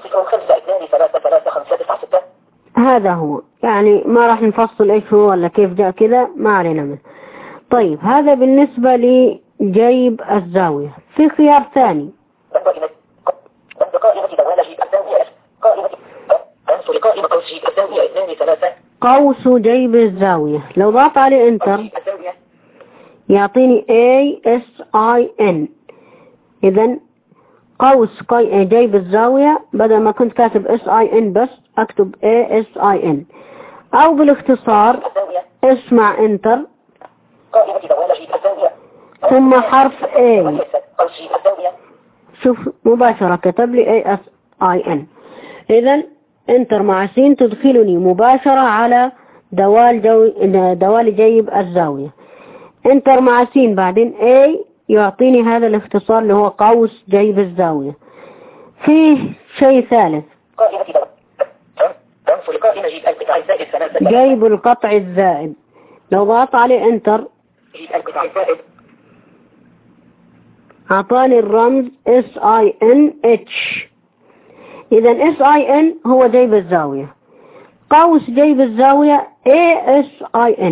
هذا هو، يعني ما راح نفصل ايش هو ولا كيف جاء كذا، ما علينا منه. طيب هذا بالنسبة لجيب الزاوية. في خيار ثاني قوس جيب الزاوية. لو ضغط عليه انتر يعطيني ASIN. إذن قوس جيب الزاوية، بدل ما كنت كاتب SIN بس أكتب ASIN، أو بالاختصار اسمع انتر ثم حرف A. شوف مباشرة كتب لي ASIN. إذن انتر مع سين تدخلني مباشرة على دوال جيب الزاوية. انتر مع سين بعدين A يعطيني هذا الاختصار اللي هو قوس جيب الزاوية. فيه شيء ثالث جيب القطع الزائد. لو ضغط عليه انتر اعطاني الرمز SINH. اذا SIN هو جيب الزاوية، قوس جيب الزاوية ASIN،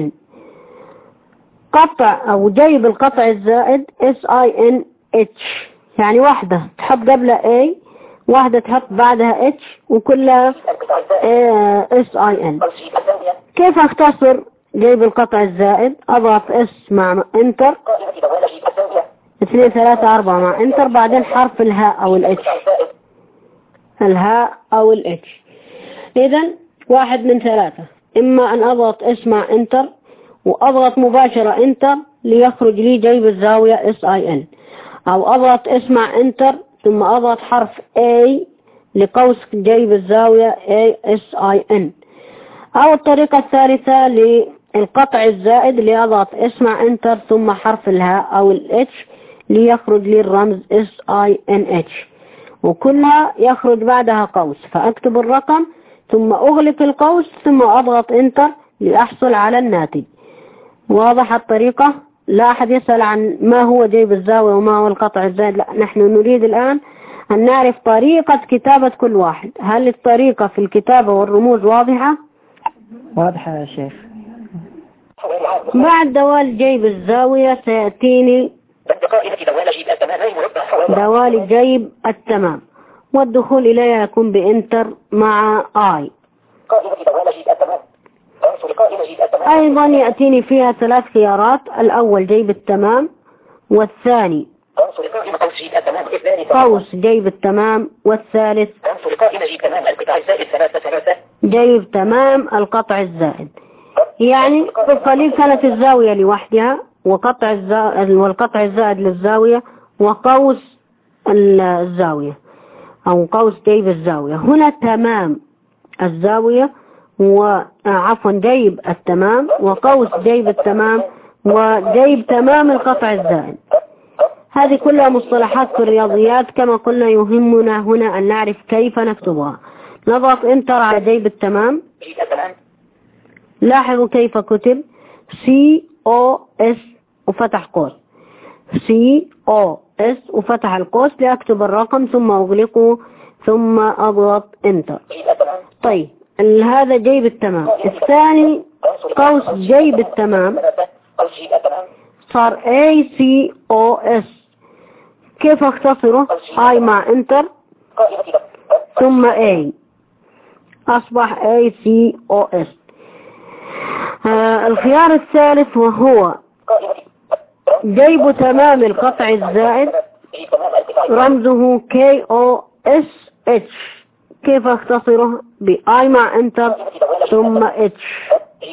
قطع او جيب القطع الزائد SINH. يعني واحدة تحط قبلها A، واحدة تحط بعدها H، وكلها SIN. كيف اختصر جيب القطع الزائد؟ اضغط S مع انتر 2 3 4 مع انتر، بعدين حرف الهاء او الH، الهاء او الH. اذا 1 من 3، اما ان اضغط S مع انتر واضغط مباشرة انتر ليخرج لي جيب الزاوية SIN، او اضغط S مع انتر ثم اضغط حرف A لقوس جيب الزاوية ASIN، او الطريقة الثالثة للقطع الزائد اللي اضغط S مع انتر ثم حرف الهاء او الH ليخرج لي الرمز SINH، وكلها يخرج بعدها قوس، فاكتب الرقم ثم اغلق القوس ثم اضغط انتر لأحصل على الناتج. واضح الطريقة؟ لا أحد يسأل عن ما هو جيب الزاوية وما هو القطع الزائد، لا، نحن نريد الآن أن نعرف طريقة كتابة كل واحد. هل الطريقة في الكتابة والرموز واضحة؟ واضحة يا شيخ. بعد دوال جيب الزاوية سيأتيني دوال جيب التمام، والدخول إليها يكون بإنتر مع I. أيضا يأتيني فيها 3 خيارات، الأول جيب التمام، والثاني قوس جيب التمام، والثالث جيب تمام القطع الزائد. يعني بالقليل كانت الزاوية لوحدها والقطع الزائد للزاوية وقوس الزاوية أو قوس جيب الزاوية. هنا تمام الزاوية وعفوا جيب التمام وقوس جيب التمام وجيب تمام القطع الزائد. هذه كلها مصطلحات في الرياضيات، كما قلنا يهمنا هنا أن نعرف كيف نكتبها. نضغط انتر على جيب التمام، لاحظوا كيف كتب COS وفتح قوس، COS وفتح القوس لأكتب الرقم ثم أغلقه ثم أضغط انتر. طيب هذا جيب التمام. الثاني قوس جيب التمام صار ACOS. كيف اختصره؟ I مع انتر ثم A أصبح ACOS. الخيار الثالث وهو جيب تمام القطع الزائد رمزه KOSH. كيف اختصره؟ I مع انتر ثم H.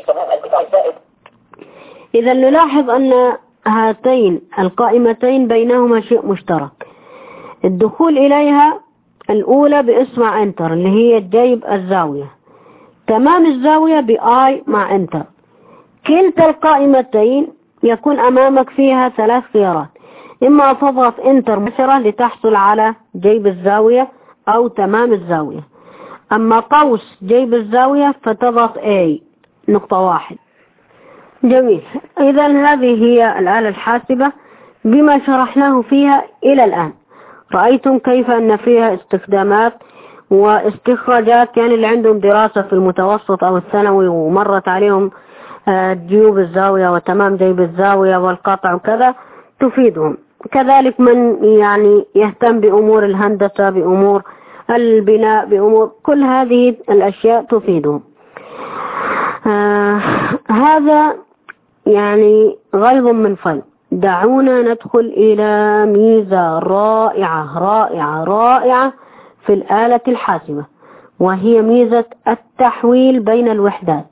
إذا نلاحظ أن هاتين القائمتين بينهما شيء مشترك. الدخول إليها الأولى بإصبع انتر اللي هي جيب الزاوية، تمام الزاوية I مع انتر. كلتا القائمتين يكون أمامك فيها 3 خيارات، إما تضغط انتر مباشرة لتحصل على جيب الزاوية أو تمام الزاوية. أما قوس جيب الزاوية فتضغط A نقطة 1. جميل. إذا هذه هي الآلة الحاسبة بما شرحناه فيها إلى الآن. رأيتم كيف أن فيها استخدامات واستخراجات، يعني اللي عندهم دراسة في المتوسط أو الثانوي ومرت عليهم جيوب الزاوية وتمام جيب الزاوية والقطع وكذا تفيدهم. كذلك من يعني يهتم بأمور الهندسة، بأمور البناء، بأمور كل هذه الأشياء تفيدهم. هذا يعني غيظ من فيض. دعونا ندخل إلى ميزة رائعة رائعة رائعة في الآلة الحاسبة، وهي ميزة التحويل بين الوحدات.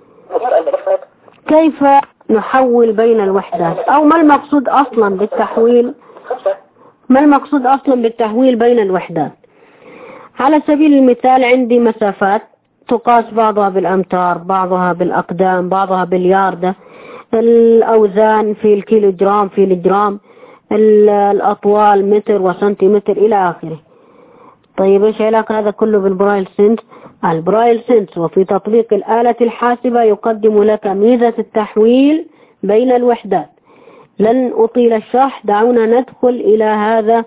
كيف نحول بين الوحدات، أو ما المقصود أصلا بالتحويل؟ ما المقصود أصلا بالتحويل بين الوحدات؟ على سبيل المثال عندي مسافات تقاس بعضها بالأمتار، بعضها بالأقدام، بعضها بالياردة، الأوزان في الكيلوجرام في الجرام، الأطوال متر وسنتيمتر إلى آخره. طيب إيش علاقة هذا كله بالبرايل سنس؟ البرايل سنس وفي تطبيق الآلة الحاسبة يقدم لك ميزة التحويل بين الوحدات. لن أطيل الشرح، دعونا ندخل إلى هذا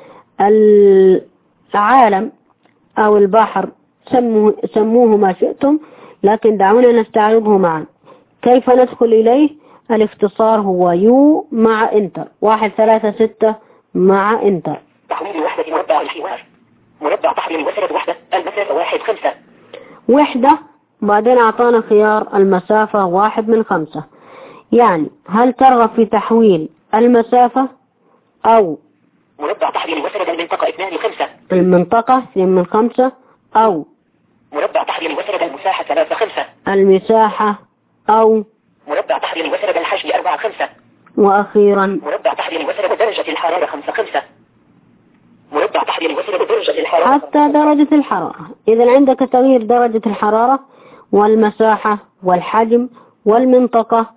العالم أو البحر، سموه ما شئتم، لكن دعونا نستعرضه معا. كيف ندخل إليه؟ الاختصار هو يو مع انتر، 1 3 6 مع انتر. تحويل الوحدة مربع الحوار، مربع تحويل وحدة المسافة 1 5 وحدة، بعدين أعطانا خيار المسافة 1 من 5. يعني هل ترغب في تحويل المسافة أو مربع تحويل وحدة المنطقة 2 5 المنطقة 2 من 5 أو مربع تحويل وحدة المساحة 3 5 المساحة أو مربع تحويل وحدة الحجم 4 5 وأخيرا مربع تحويل وحدة درجة الحرارة 5 5 مربع تحويل وحدة درجة الحرارة حتى درجة الحرارة. إذا عندك تغيير درجة الحرارة والمساحة والحجم والمنطقة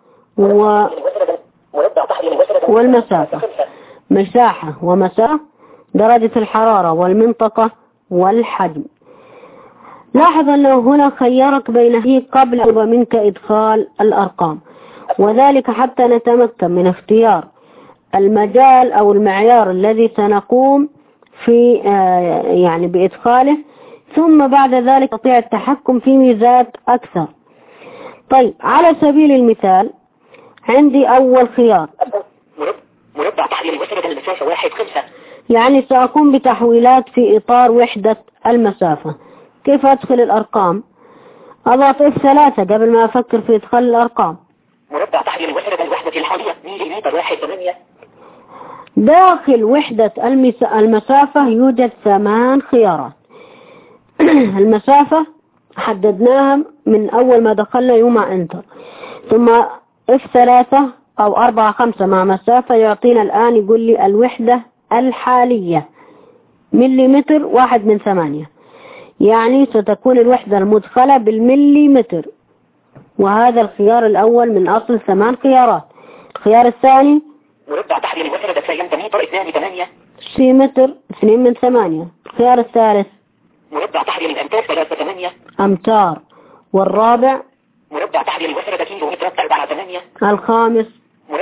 والمسافة، مساحة ومسافة، درجة الحرارة والمنطقة والحجم. لاحظ أنه هنا خيرك بينه قبل منك إدخال الأرقام، وذلك حتى نتمكن من اختيار المجال أو المعيار الذي سنقوم في يعني بإدخاله، ثم بعد ذلك نستطيع التحكم في ميزات أكثر. طيب على سبيل المثال عندي أول خيار مربع تحويل وحدة المسافة 1 5، يعني سأقوم بتحويلات في إطار وحدة المسافة. كيف أدخل الأرقام؟ أضغط F3 قبل ما أفكر في إدخال الأرقام. مربع تحويل وحدة الوحدة الحالية مليمتر 1 8. داخل وحدة المسافة يوجد 8 خيارات. المسافة حددناها من أول ما دخلنا يوم انتر، ثم F3 أو 4 5 مع مسافة يعطينا الآن يقول لي الوحدة الحالية مليمتر 1 من 8، يعني ستكون الوحدة المدخلة بالمليمتر، وهذا الخيار الأول من أصل 8 خيارات. الخيار الثاني مربع تحويل وحدة سنتيمتر 2 8 سنتيمتر 2 من 8. الخيار الثالث مربع تحويل الأمتار 3 8 أمتار. والرابع مربع تحويل وحدة كيلومتر 4 8. الخامس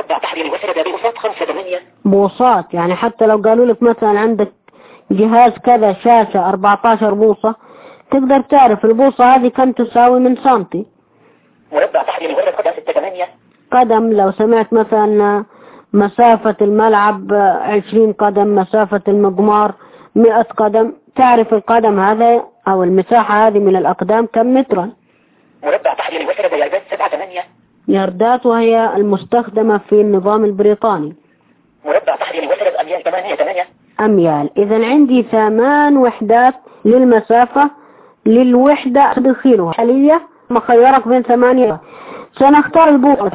مربع تحرير وسرد بوساط 5-8. بوصات، يعني حتى لو قالوا لك مثلا عندك جهاز كذا شاشة 14 بوصة، تقدر تعرف البوصة هذه كم تساوي من سنتي. مربع تحرير وسرد قدم 6-8. قدم، لو سمعت مثلا مسافة الملعب 20 قدم، مسافة المضمار 100 قدم، تعرف القدم هذا أو المساحة هذه من الأقدام كم مترا. مربع تحرير وسرد ياردات 7-8. ياردات، وهي المستخدمة في النظام البريطاني. مربع تحرير وسرد أميال 8-8. أميال. إذا عندي 8 وحدات للمسافة للوحدة أدخلها حالية، مخيرك بين 8. سنختار البوصة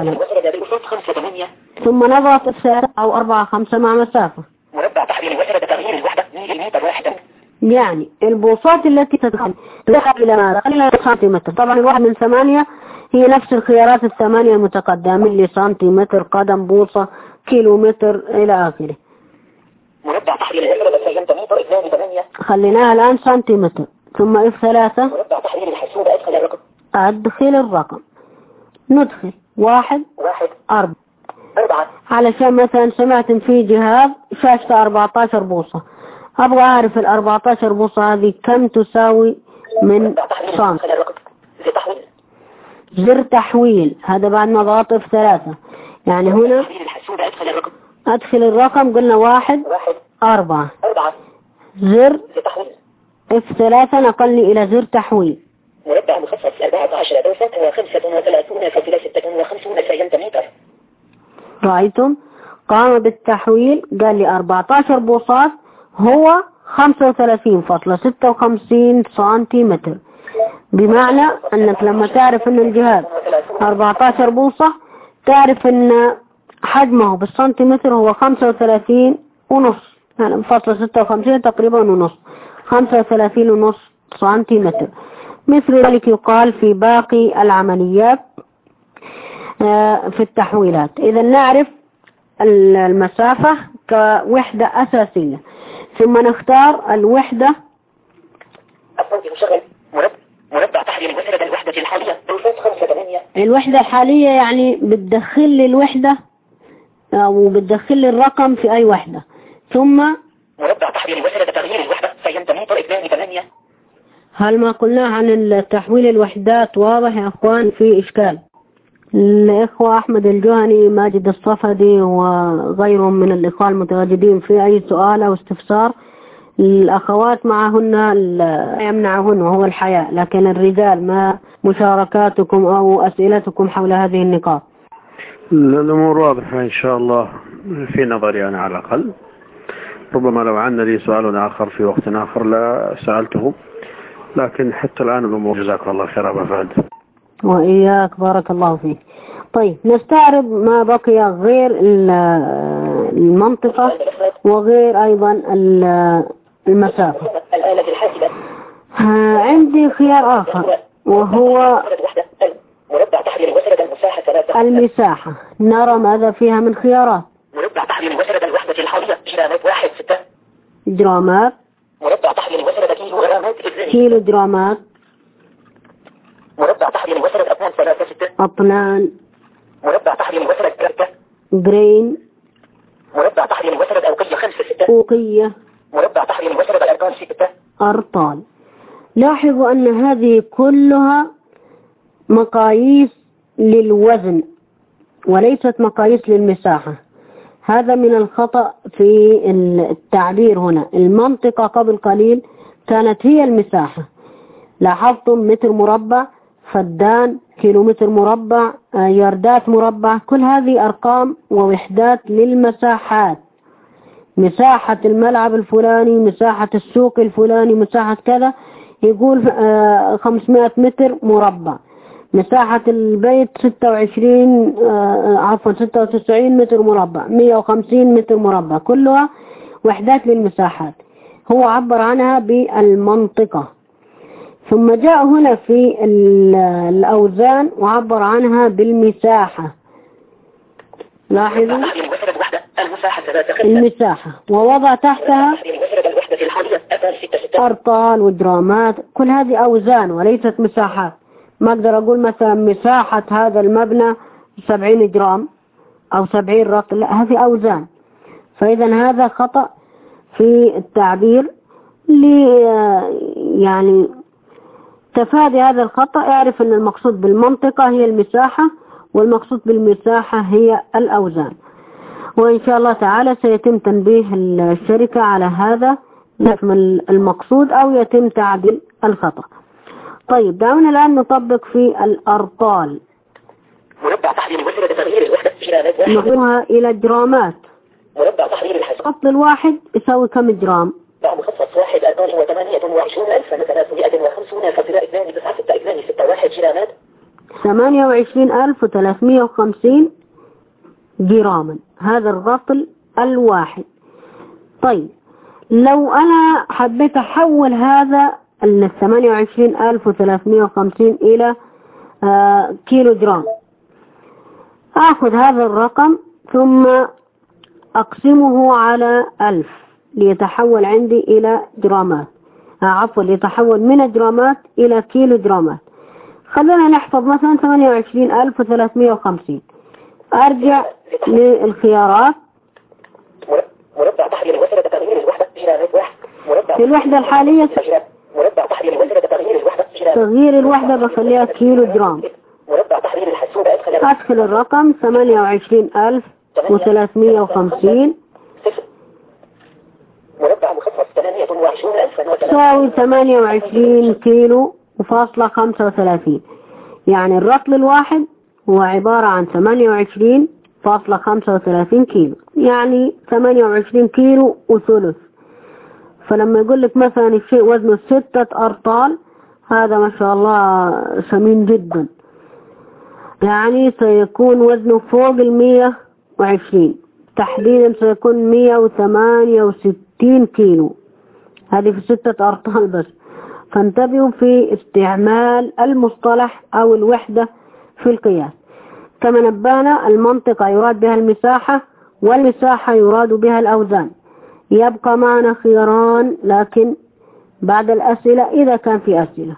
ثم نضغط 3 أو 4 5 مع مسافة. مربع تحرير وسرد تغيير الوحدة مليمتر واحدا. يعني البوصات التي تدخل إلى ماذا؟ إلى سنتيمتر. طبعا الواحد من 8 هي نفس الخيارات ال8 المتقدمة اللي سنتيمتر، قدم، بوصة، كيلومتر إلى آخره. مربع تحرير وسرد سنتيمتر 2-8. خليناها الآن سنتيمتر، ثم F3. مربع تحرير الحاسوب أدخل الرقم. أدخل الرقم. ندخل 1 4 4. علشان مثلا سمعت إن في جهاز شاشته 14 بوصة، أبغى أعرف ال 14 بوصة هذه كم تساوي من سنت. زر تحويل، هذا بعد ما ضغط F3. يعني هنا أدخل الرقم، قلنا 1 4. زر F3 نقلني إلى زر تحويل. مربع مخصص 14 بوصة و35,650 سنتيمتر. رأيتم؟ قام بالتحويل، قال لي 14 بوصات هو 35.56 سنتيمتر. بمعنى أنك لما تعرف أن الجهاز 14 بوصة، تعرف أن حجمه بالسنتيمتر هو 35.5، يعني فاصلة 56 تقريبا ونص، 35.5 سنتيمتر. مثل ذلك يقال في باقي العمليات في التحويلات. إذا نعرف المسافة كوحدة أساسية، ثم نختار الوحدة. مربع تحرير وسرد الوحدة الحالية 5-8. الوحدة الحالية يعني بتدخل لي الوحدة أو بتدخل لي الرقم في أي وحدة. ثم مربع تحرير وسرد تغيير الوحدة سنتيمتر 2-8. هل ما قلناه عن التحويل الوحدات واضح يا أخوان؟ في إشكال؟ الإخوة أحمد الجهني، ماجد الصفدي وغيرهم من الإخوة المتواجدين في أي سؤال أو استفسار، الأخوات معهن لا يمنعهن وهو الحياء، لكن الرجال ما مشاركاتكم أو أسئلتكم حول هذه النقاط؟ الأمور واضحة إن شاء الله في نظري أنا على الأقل. ربما لو عندنا لي سؤال آخر في وقت آخر لا سألته، لكن حتى الآن الأمور جزاك الله خير أبا فهد. وإياك، بارك الله فيك. طيب نستعرض ما بقي غير المنطقة وغير أيضا المسافة. عندي خيار آخر وهو المساحة. نرى ماذا فيها من خيارات. مربع تحرير وسرد الوحدة الحالية جرامات 1-6. جرامات. مربع تحرير وسرد كيلوغرامات كيلو جرامات. مربع تحرير وسرد أطنان 3-6. أطنان. مربع تحرير وسرد كركة. جرين. مربع تحرير وسرد أوقية 5-6. أوقية. مربع تحرير وسرد الأرطال 6. أرطال. لاحظوا أن هذه كلها مقاييس للوزن وليست مقاييس للمساحة. هذا من الخطأ في التعبير هنا. المنطقة قبل قليل كانت هي المساحة. لاحظتم متر مربع، فدان، كيلومتر مربع، ياردات مربع، كل هذه أرقام ووحدات للمساحات. مساحة الملعب الفلاني، مساحة السوق الفلاني، مساحة كذا، يقول 500 متر مربع. مساحة البيت 96 متر مربع، 150 متر مربع، كلها وحدات للمساحات. هو عبر عنها بالمنطقة. ثم جاء هنا في الأوزان وعبر عنها بالمساحة. لاحظوا المساحة، ووضع تحتها أرطال وجرامات. كل هذه أوزان وليست مساحات. ما أقدر أقول مثلا مساحة هذا المبنى 70 جرام أو 70 رطل، لا هذه أوزان. فإذا هذا خطأ في التعبير. يعني تفادي هذا الخطأ اعرف أن المقصود بالمنطقة هي المساحة، والمقصود بالمساحة هي الأوزان. وإن شاء الله تعالى سيتم تنبيه الشركة على هذا المقصود أو يتم تعديل الخطأ. طيب دعونا الآن نطبق في الأرطال. مربع تحرير وسيلة تغيير الوحدة جرامات. نحولها إلى جرامات. مربع تحرير الحجم. الرطل الواحد يساوي كم جرام؟ مخصص واحد 28,350 فاصلة 2.961 جرامات. 28,350 جراما، هذا الرطل الواحد. طيب لو أنا حبيت أحول هذا 28,350 إلى كيلو جرام، أخذ هذا الرقم ثم أقسمه على 1000 ليتحول عندي إلى جرامات، عفوا ليتحول من الجرامات إلى كيلو جرامات. خلونا نحفظ مثلا 28,350. أرجع للخيارات. مربع تحرير وسيلة تغيير الوحدة جرامات واحد. في الوحدة الحالية مربع تحرير وسيلة تغيير الوحدة جرامات. تغيير الوحدة بخليها كيلو جرام. مربع تحرير الحاسوب أدخل الرقم 28,350 مربع مخصص 28,000 تساوي 28 كيلو وفاصلة 35. يعني الرطل الواحد هو عبارة عن 28.35 كيلو، يعني 28 كيلو وثلث. فلما يقول لك مثلا الشيء وزنه 6 أرطال، هذا ما شاء الله ثمين جدا، يعني سيكون وزنه فوق 120، تحديدا سيكون 168 كيلو. هذه في 6 أرطال بس. فانتبهوا في استعمال المصطلح أو الوحدة في القياس. كما نبانا المنطقة يراد بها المساحة، والمساحة يراد بها الأوزان. يبقى معنا خياران لكن بعد الأسئلة إذا كان في أسئلة.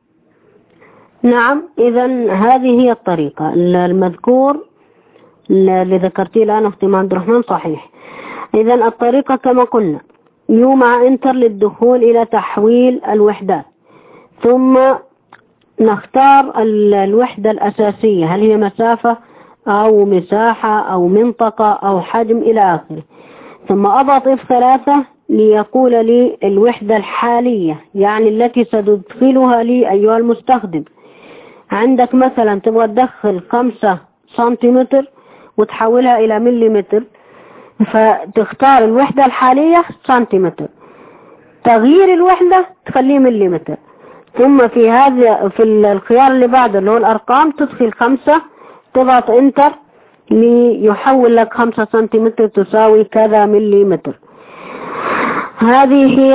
نعم، إذا هذه هي الطريقة. المذكور اللي ذكرتيه الآن أختي عبد الرحمن صحيح. إذا الطريقة كما قلنا يو مع انتر للدخول إلى تحويل الوحدات، ثم نختار الوحدة الأساسية، هل هي مسافة أو مساحة أو منطقة أو حجم إلى آخره. ثم أضغط F3 ليقول لي الوحدة الحالية، يعني التي ستدخلها لي أيها المستخدم. عندك مثلا تبغى تدخل 5 سنتيمتر وتحولها إلى مليمتر، فتختار الوحدة الحالية سنتيمتر، تغيير الوحدة تخليه مليمتر. ثم في الخيار اللي بعده اللي هو الأرقام تدخل 5، تضغط انتر ليحول لك 5 سنتيمتر تساوي كذا مليمتر. هذه هي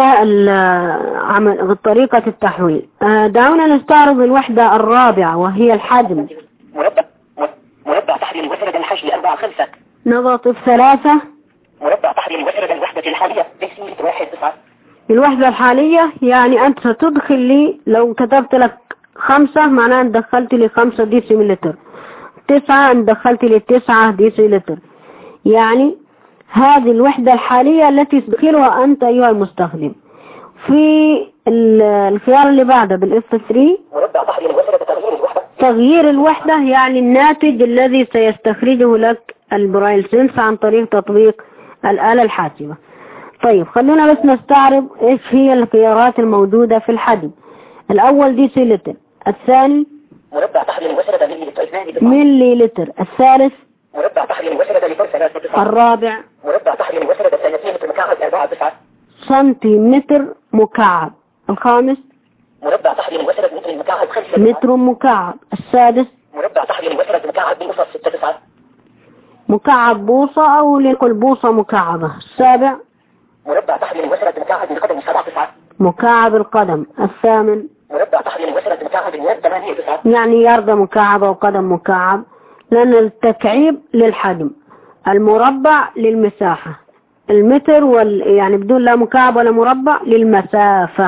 طريقة التحويل. دعونا نستعرض الوحدة الرابعة وهي الحجم. مربع تحرير وسيلة الحجم 4.5. نضغط F3. مربع تحرير وسيلة الوحدة الحالية بسيط 1.9. الوحدة الحالية يعني أنت ستدخل لي، لو كتبت لك 5 معناه أن دخلت لي 5 ديسيمتر، 9 أن دخلت لي 9 ديسيمتر. يعني هذه الوحدة الحالية التي تدخلها أنت أيها المستخدم. في الخيار اللي بعده بالF3 مربع تحرير وسيلة تغيير الوحدة. تغيير الوحدة يعني الناتج الذي سيستخرجه لك البرايل سينس عن طريق تطبيق الآلة الحاسبة. طيب خلونا بس نستعرض ايش هي الخيارات الموجودة في الحجم. الأول ديسيلتر، الثاني مربع تحرير وسيلة مليلتر، الثالث مربع تحرير وسيلة لتر 3.9، الرابع مربع تحرير وسيلة سنتيمتر مكعب 4.9 سنتيمتر مكعب، الخامس مربع تحرير وسيلة متر مكعب 5 متر مكعب، السادس مربع تحرير وسيلة مكعب بوصة 6.9 مكعب بوصة أو لنقل بوصة مكعبة، السابع مربع تحرير وسيلة مكعب القدم 7.9 مكعب القدم، الثامن مربع تحرير وسيلة مكعب اليد 8.9 يعني يرضى مكعبة وقدم مكعب، لأن التكعيب للحجم، المربع للمساحة، المتر يعني بدون لا مكعب ولا مربع للمسافة.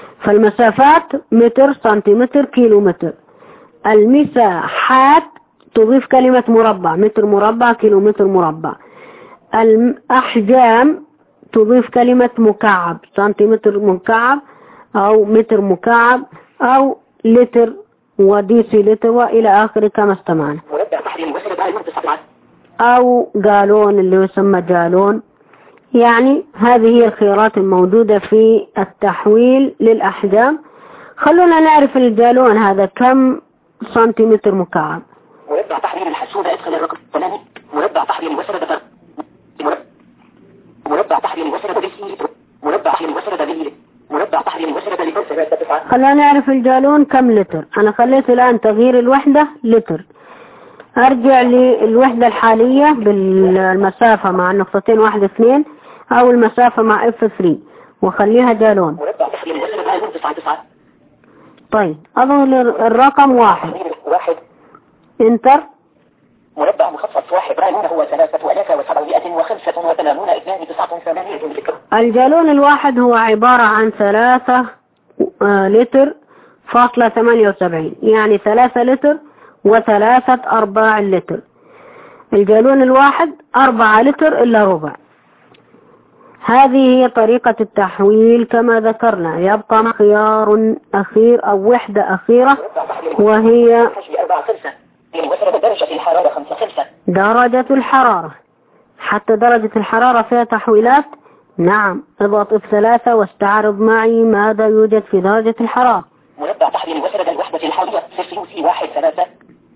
فالمسافات متر، سنتيمتر، كيلومتر. المساحات تضيف كلمة مربع، متر مربع، كيلومتر مربع. الأحجام تضيف كلمة مكعب، سنتيمتر مكعب أو متر مكعب أو لتر وديسي لتر وإلى آخره كما استمعنا. أو جالون اللي يسمى جالون. يعني هذه هي الخيارات الموجودة في التحويل للأحجام. خلونا نعرف الجالون هذا كم سنتيمتر مكعب. مربع تحرير الحاسوبة ادخل الرقم 8. مربع تحرير وسردة مربع تحرير وسردة بالسيلتر. مربع تحرير وسردة باللتر. مربع تحرير وسردة لفلسفة. خلونا نعرف الجالون كم لتر. أنا خليت الآن تغيير الوحدة لتر. أرجع للوحدة الحالية بالمسافة مع النقطتين 1 2 أو المسافة مع F3 وخليها جالون. مربع تحرير وسردة 9. طيب أظهر الرقم 1. انتر. مربع مخصص 1 رأيونه هو 3785 لتر. الجالون الواحد هو عبارة عن 3 لتر فاصلة 78، يعني 3 لتر و3/4 لتر. الجالون الواحد 4 لتر إلا ربع. هذه هي طريقة التحويل كما ذكرنا. يبقى خيار أخير أو وحدة أخيرة وهي درجة الحرارة. حتى درجة الحرارة فيها تحويلات. نعم، اضغط F3 واستعرض معي ماذا يوجد في درجة الحرارة. مربع تحويل وسرد الوحدة الحالية سلسيوسي 1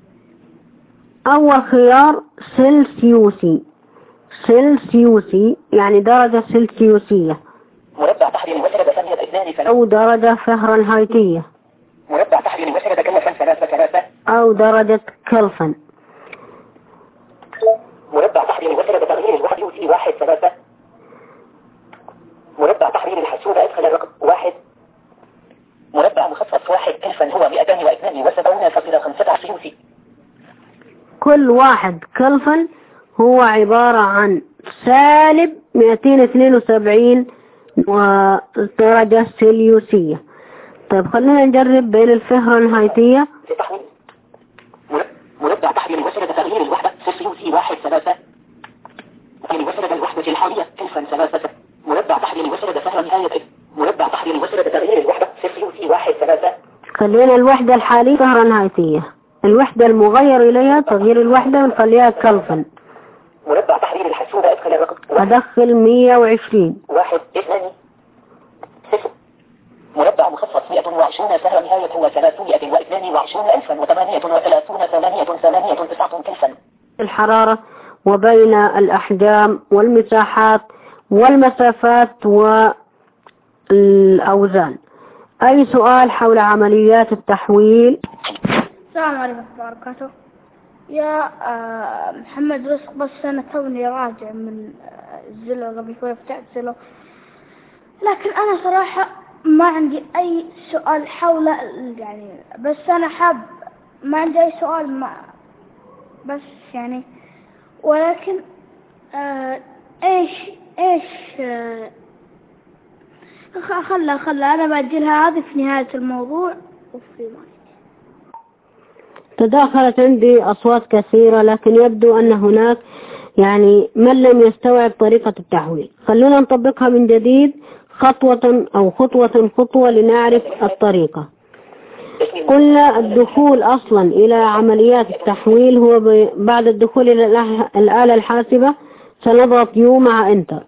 أول خيار سلسيوسي. سلسيوسي يعني درجة سلسيوسية. مربع تحويل وسرد ثانية 2 أو درجة فهرنهايتية. مربع تحويل وسرد كلفا 3 أو درجة كلفن. مربع تحويل وسرد تغيير الوحدة 1 مربع تحويل الحاسوبة ادخل الرقم 1. مربع مخصص 1 كلفا هو 272.5 كل واحد كلفن هو عبارة عن سالب 272 درجة سليوسية. طيب خلينا نجرب بين الفهرنهايتية. مربع تحويل وسرد تغيير الوحدة سلسيوسي 1 وسرد الوحدة الحالية كلفا 3. مربع تحويل وسرد فهرنهايتية. مربع تحويل وسرد تغيير الوحدة سلسيوسي 1 خلينا الوحدة الحالية فهرنهايتية. الوحدة المغير إليها تغيير الوحدة ونخليها كلفن. مربع تحرير الحاسوبة ادخل الرقم أدخل 120. 1 2 0. مربع مخصص 120 سهل نهايته 322,038 كلفا. الحرارة وبين الأحجام والمساحات والمسافات والأوزان. أي سؤال حول عمليات التحويل؟ السلام عليكم ورحمة الله وبركاته. يا محمد رزق، بس أنا توني راجع من الزلة قبل شوية فتحت زلة، لكن أنا صراحة ما عندي أي سؤال حول يعني، بس أنا حاب ما عندي أي سؤال ما بس يعني، ولكن إيش خلا أنا بأجلها هذه في نهاية الموضوع. وفي تداخلت عندي أصوات كثيرة، لكن يبدو أن هناك يعني من لم يستوعب طريقة التحويل. خلونا نطبقها من جديد خطوة أو خطوة لنعرف الطريقة. قلنا الدخول أصلا إلى عمليات التحويل هو بعد الدخول إلى الآلة الحاسبة سنضغط يو مع انتر.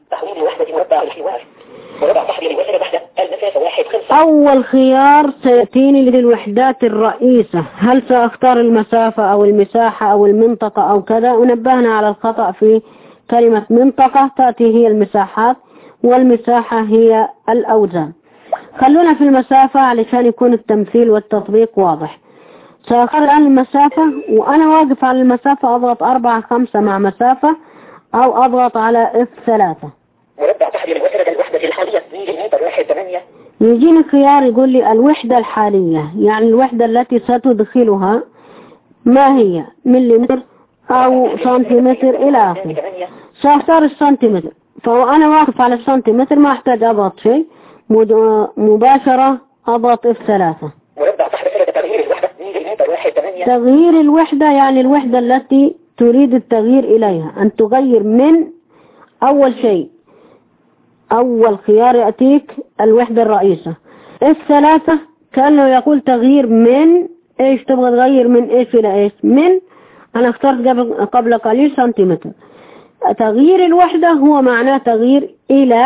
أول خيار سيأتيني للوحدات الرئيسة. هل سأختار المسافة أو المساحة أو المنطقة أو كذا؟ ونبهنا على الخطأ في كلمة منطقة، تأتي هي المساحات والمساحة هي الأوزان. خلونا في المسافة علشان يكون التمثيل والتطبيق واضح. سأختار الآن المسافة، وأنا واقف على المسافة أضغط 4 5 مع مسافة أو أضغط على F3. مربع تحديد وسرد الوحدة الحالية مليمتر 1.8. يجيني خيار يقول لي الوحدة الحالية، يعني الوحدة التي ستدخلها ما هي، مليمتر أو سنتيمتر إلى آخره. سأختار السنتيمتر، فأنا واقف على السنتيمتر ما أحتاج أضغط شيء، مباشرة أضغط F3. مربع تحت وسرد تغيير الوحدة مليمتر 1.8 تغيير الوحدة يعني الوحدة التي تريد التغيير إليها، أن تغير من أول شيء، أول خيار يأتيك الوحدة الرئيسة. الثلاثة كأنه يقول تغيير من إيش، تبغى تغير من إيش إلى إيش؟ من أنا اخترت قبل قليل سنتيمتر. تغيير الوحدة هو معناه تغيير إلى،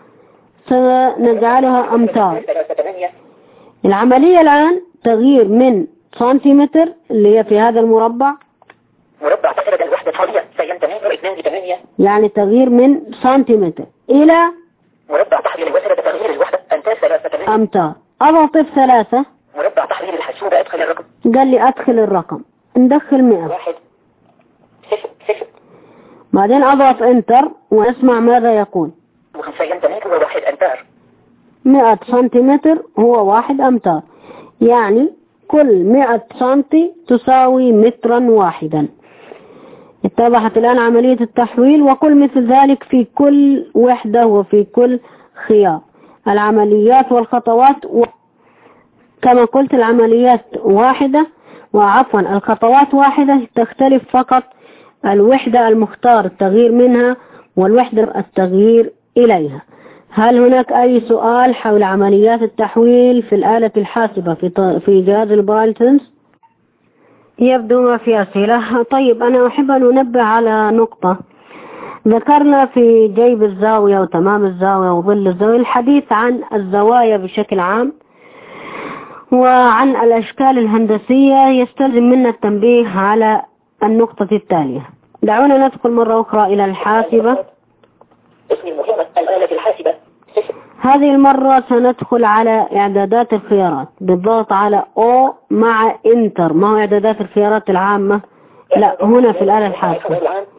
سنجعلها أمتار. العملية الآن تغيير من سنتيمتر اللي هي في هذا المربع، مربع تحرك الوحدة الحالية سينتمي 2 يعني تغيير من سنتيمتر إلى مربع تحرير الوحدة، تغيير الوحدة أمتار 3 أمتار. أضغط 3 مربع تحرير الحاسوب، أدخل الرقم. قال لي أدخل الرقم، ندخل 100. 1 0 0. بعدين أضغط انتر واسمع ماذا يقول. سينتمي هو 1 أمتار. 100 سنتيمتر هو 1 أمتار، يعني كل 100 سنتي تساوي مترا واحدا. اتضحت الآن عملية التحويل، وكل مثل ذلك في كل وحدة وفي كل خيار. العمليات والخطوات كما قلت العمليات واحدة، وعفوا الخطوات واحدة، تختلف فقط الوحدة المختار التغيير منها والوحدة التغيير إليها. هل هناك أي سؤال حول عمليات التحويل في الآلة الحاسبة في جهاز البرايل-سنس؟ يبدو ما في أسئلة. طيب أنا أحب أن أنبه على نقطة. ذكرنا في جيب الزاوية وتمام الزاوية وظل الزاوية الحديث عن الزوايا بشكل عام وعن الأشكال الهندسية، يستلزم منا التنبيه على النقطة التالية. دعونا ندخل مرة أخرى إلى الحاسبة. اسم المهمة الآلة الحاسبة. هذه المرة سندخل على إعدادات الخيارات بالضغط على O مع إنتر. ما هو إعدادات الخيارات العامة؟ لا، هنا في الآلة الحاسبة.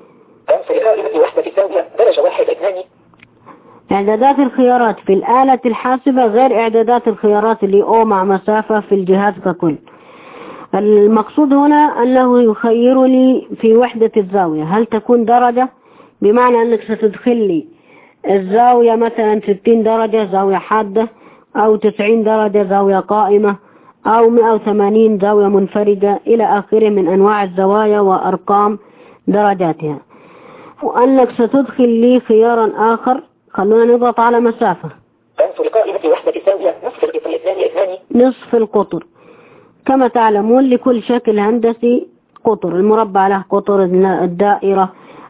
إعدادات الخيارات في الآلة الحاسبة غير إعدادات الخيارات اللي O مع مسافة في الجهاز ككل. المقصود هنا أنه يخيرني في وحدة الزاوية، هل تكون درجة، بمعنى أنك ستدخل لي الزاوية مثلا 60 درجة زاوية حادة، أو 90 درجة زاوية قائمة، أو 180 زاوية منفرجة إلى آخره من أنواع الزوايا وأرقام درجاتها، وأنك ستدخل لي خيارا آخر. خلونا نضغط على مسافة. نصف القطر. كما تعلمون لكل شكل هندسي قطر، المربع له قطر، الدائرة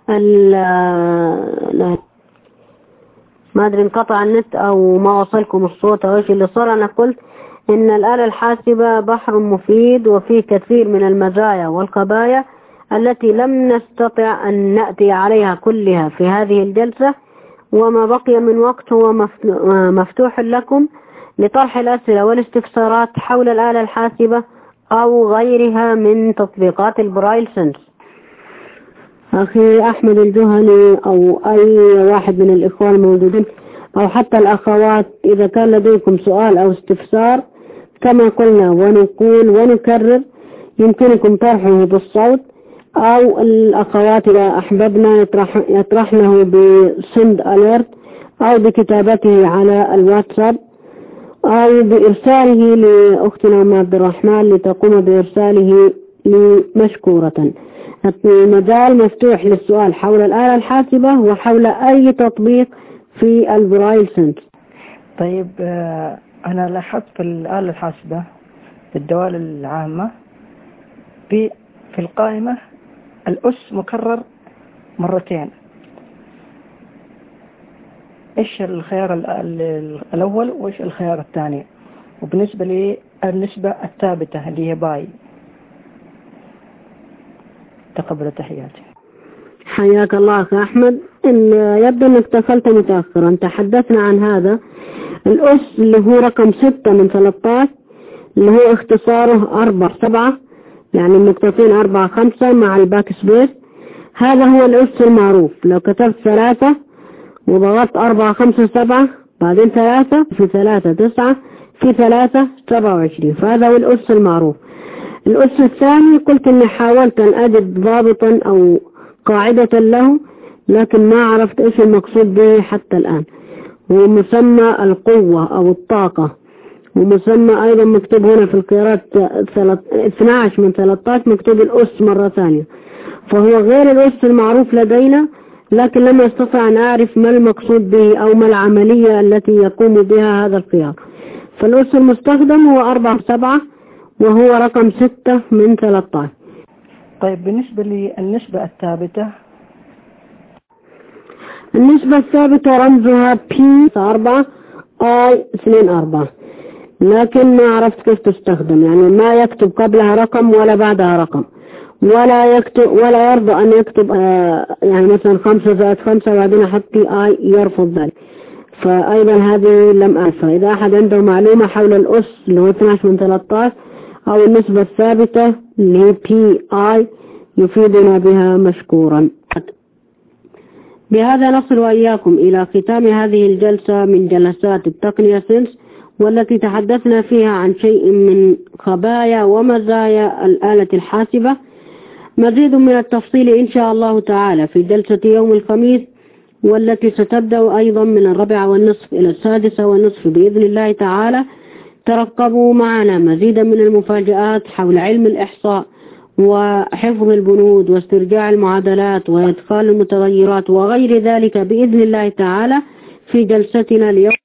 ما أدري انقطع النت أو ما وصلكم الصوت أو إيش اللي صار. أنا قلت إن الآلة الحاسبة بحر مفيد وفيه كثير من المزايا والخبايا التي لم نستطع أن نأتي عليها كلها في هذه الجلسة، وما بقي من وقت هو مفتوح لكم لطرح الأسئلة والاستفسارات حول الآلة الحاسبة أو غيرها من تطبيقات البرايل-سنس. أخي أحمد الجهني أو أي واحد من الإخوة الموجودين أو حتى الأخوات، إذا كان لديكم سؤال أو استفسار كما قلنا ونقول ونكرر، يمكنكم طرحه بالصوت، أو الأخوات إذا أحببنا يطرحنه بسند أليرت أو بكتابته على الواتساب أو بإرساله لأختنا أم عبد الرحمن لتقوم بإرساله لي مشكورة. المجال مفتوح للسؤال حول الآلة الحاسبة وحول أي تطبيق في البرايل-سنس. طيب أنا لاحظت في الآلة الحاسبة في الدوال العامة في القائمة الأس مكرر مرتين. إيش الخيار الأول وإيش الخيار الثاني؟ وبالنسبة لي النسبة الثابتة اللي هي باي. تقبل تحياتي. حياك الله أخي أحمد. يبدو أنك دخلت متأخرا. تحدثنا عن هذا الأس اللي هو رقم 6 من 13 اللي هو اختصاره 4-7، يعني النقطتين 4-5 مع الباك سبيس. هذا هو الأس المعروف. لو كتبت 3 وضغطت 4-5-7 بعدين 3 في 3-9 في 3-27، فهذا هو الأس المعروف. الأس الثاني قلت أني حاولت أن أجد ضابطا أو قاعدة له، لكن ما عرفت إيش المقصود به حتى الآن. هو مسمى القوة أو الطاقة ومسمى أيضا مكتوب هنا في القراءات 12 من 13 مكتوب الأس مرة ثانية، فهو غير الأس المعروف لدينا، لكن لم أستطع أن أعرف ما المقصود به أو ما العملية التي يقوم بها هذا الخيار. فالأس المستخدم هو 4/7 وهو رقم 6 من 13. طيب بالنسبة للنسبة الثابتة، النسبة الثابتة رمزها P4 I2 4، لكن ما عرفت كيف تستخدم، يعني ما يكتب قبلها رقم ولا بعدها رقم، ولا يرضى أن يكتب يعني مثلا 5+5 وبعدين أحط I، يرفض ذلك. فأيضا هذه لم أعرفها. إذا أحد عنده معلومة حول الأس اللي هو 12 من 13 أو النسبة الثابتة اللي هي PI يفيدنا بها مشكورا. بهذا نصل وإياكم إلى ختام هذه الجلسة من جلسات التقنية سيلز، والتي تحدثنا فيها عن شيء من خبايا ومزايا الآلة الحاسبة. مزيد من التفصيل إن شاء الله تعالى في جلسة يوم الخميس، والتي ستبدأ أيضا من 4:30 إلى 6:30 بإذن الله تعالى. ترقبوا معنا مزيدا من المفاجآت حول علم الإحصاء وحفظ البنود واسترجاع المعادلات وإدخال المتغيرات وغير ذلك بإذن الله تعالى في جلستنا اليوم.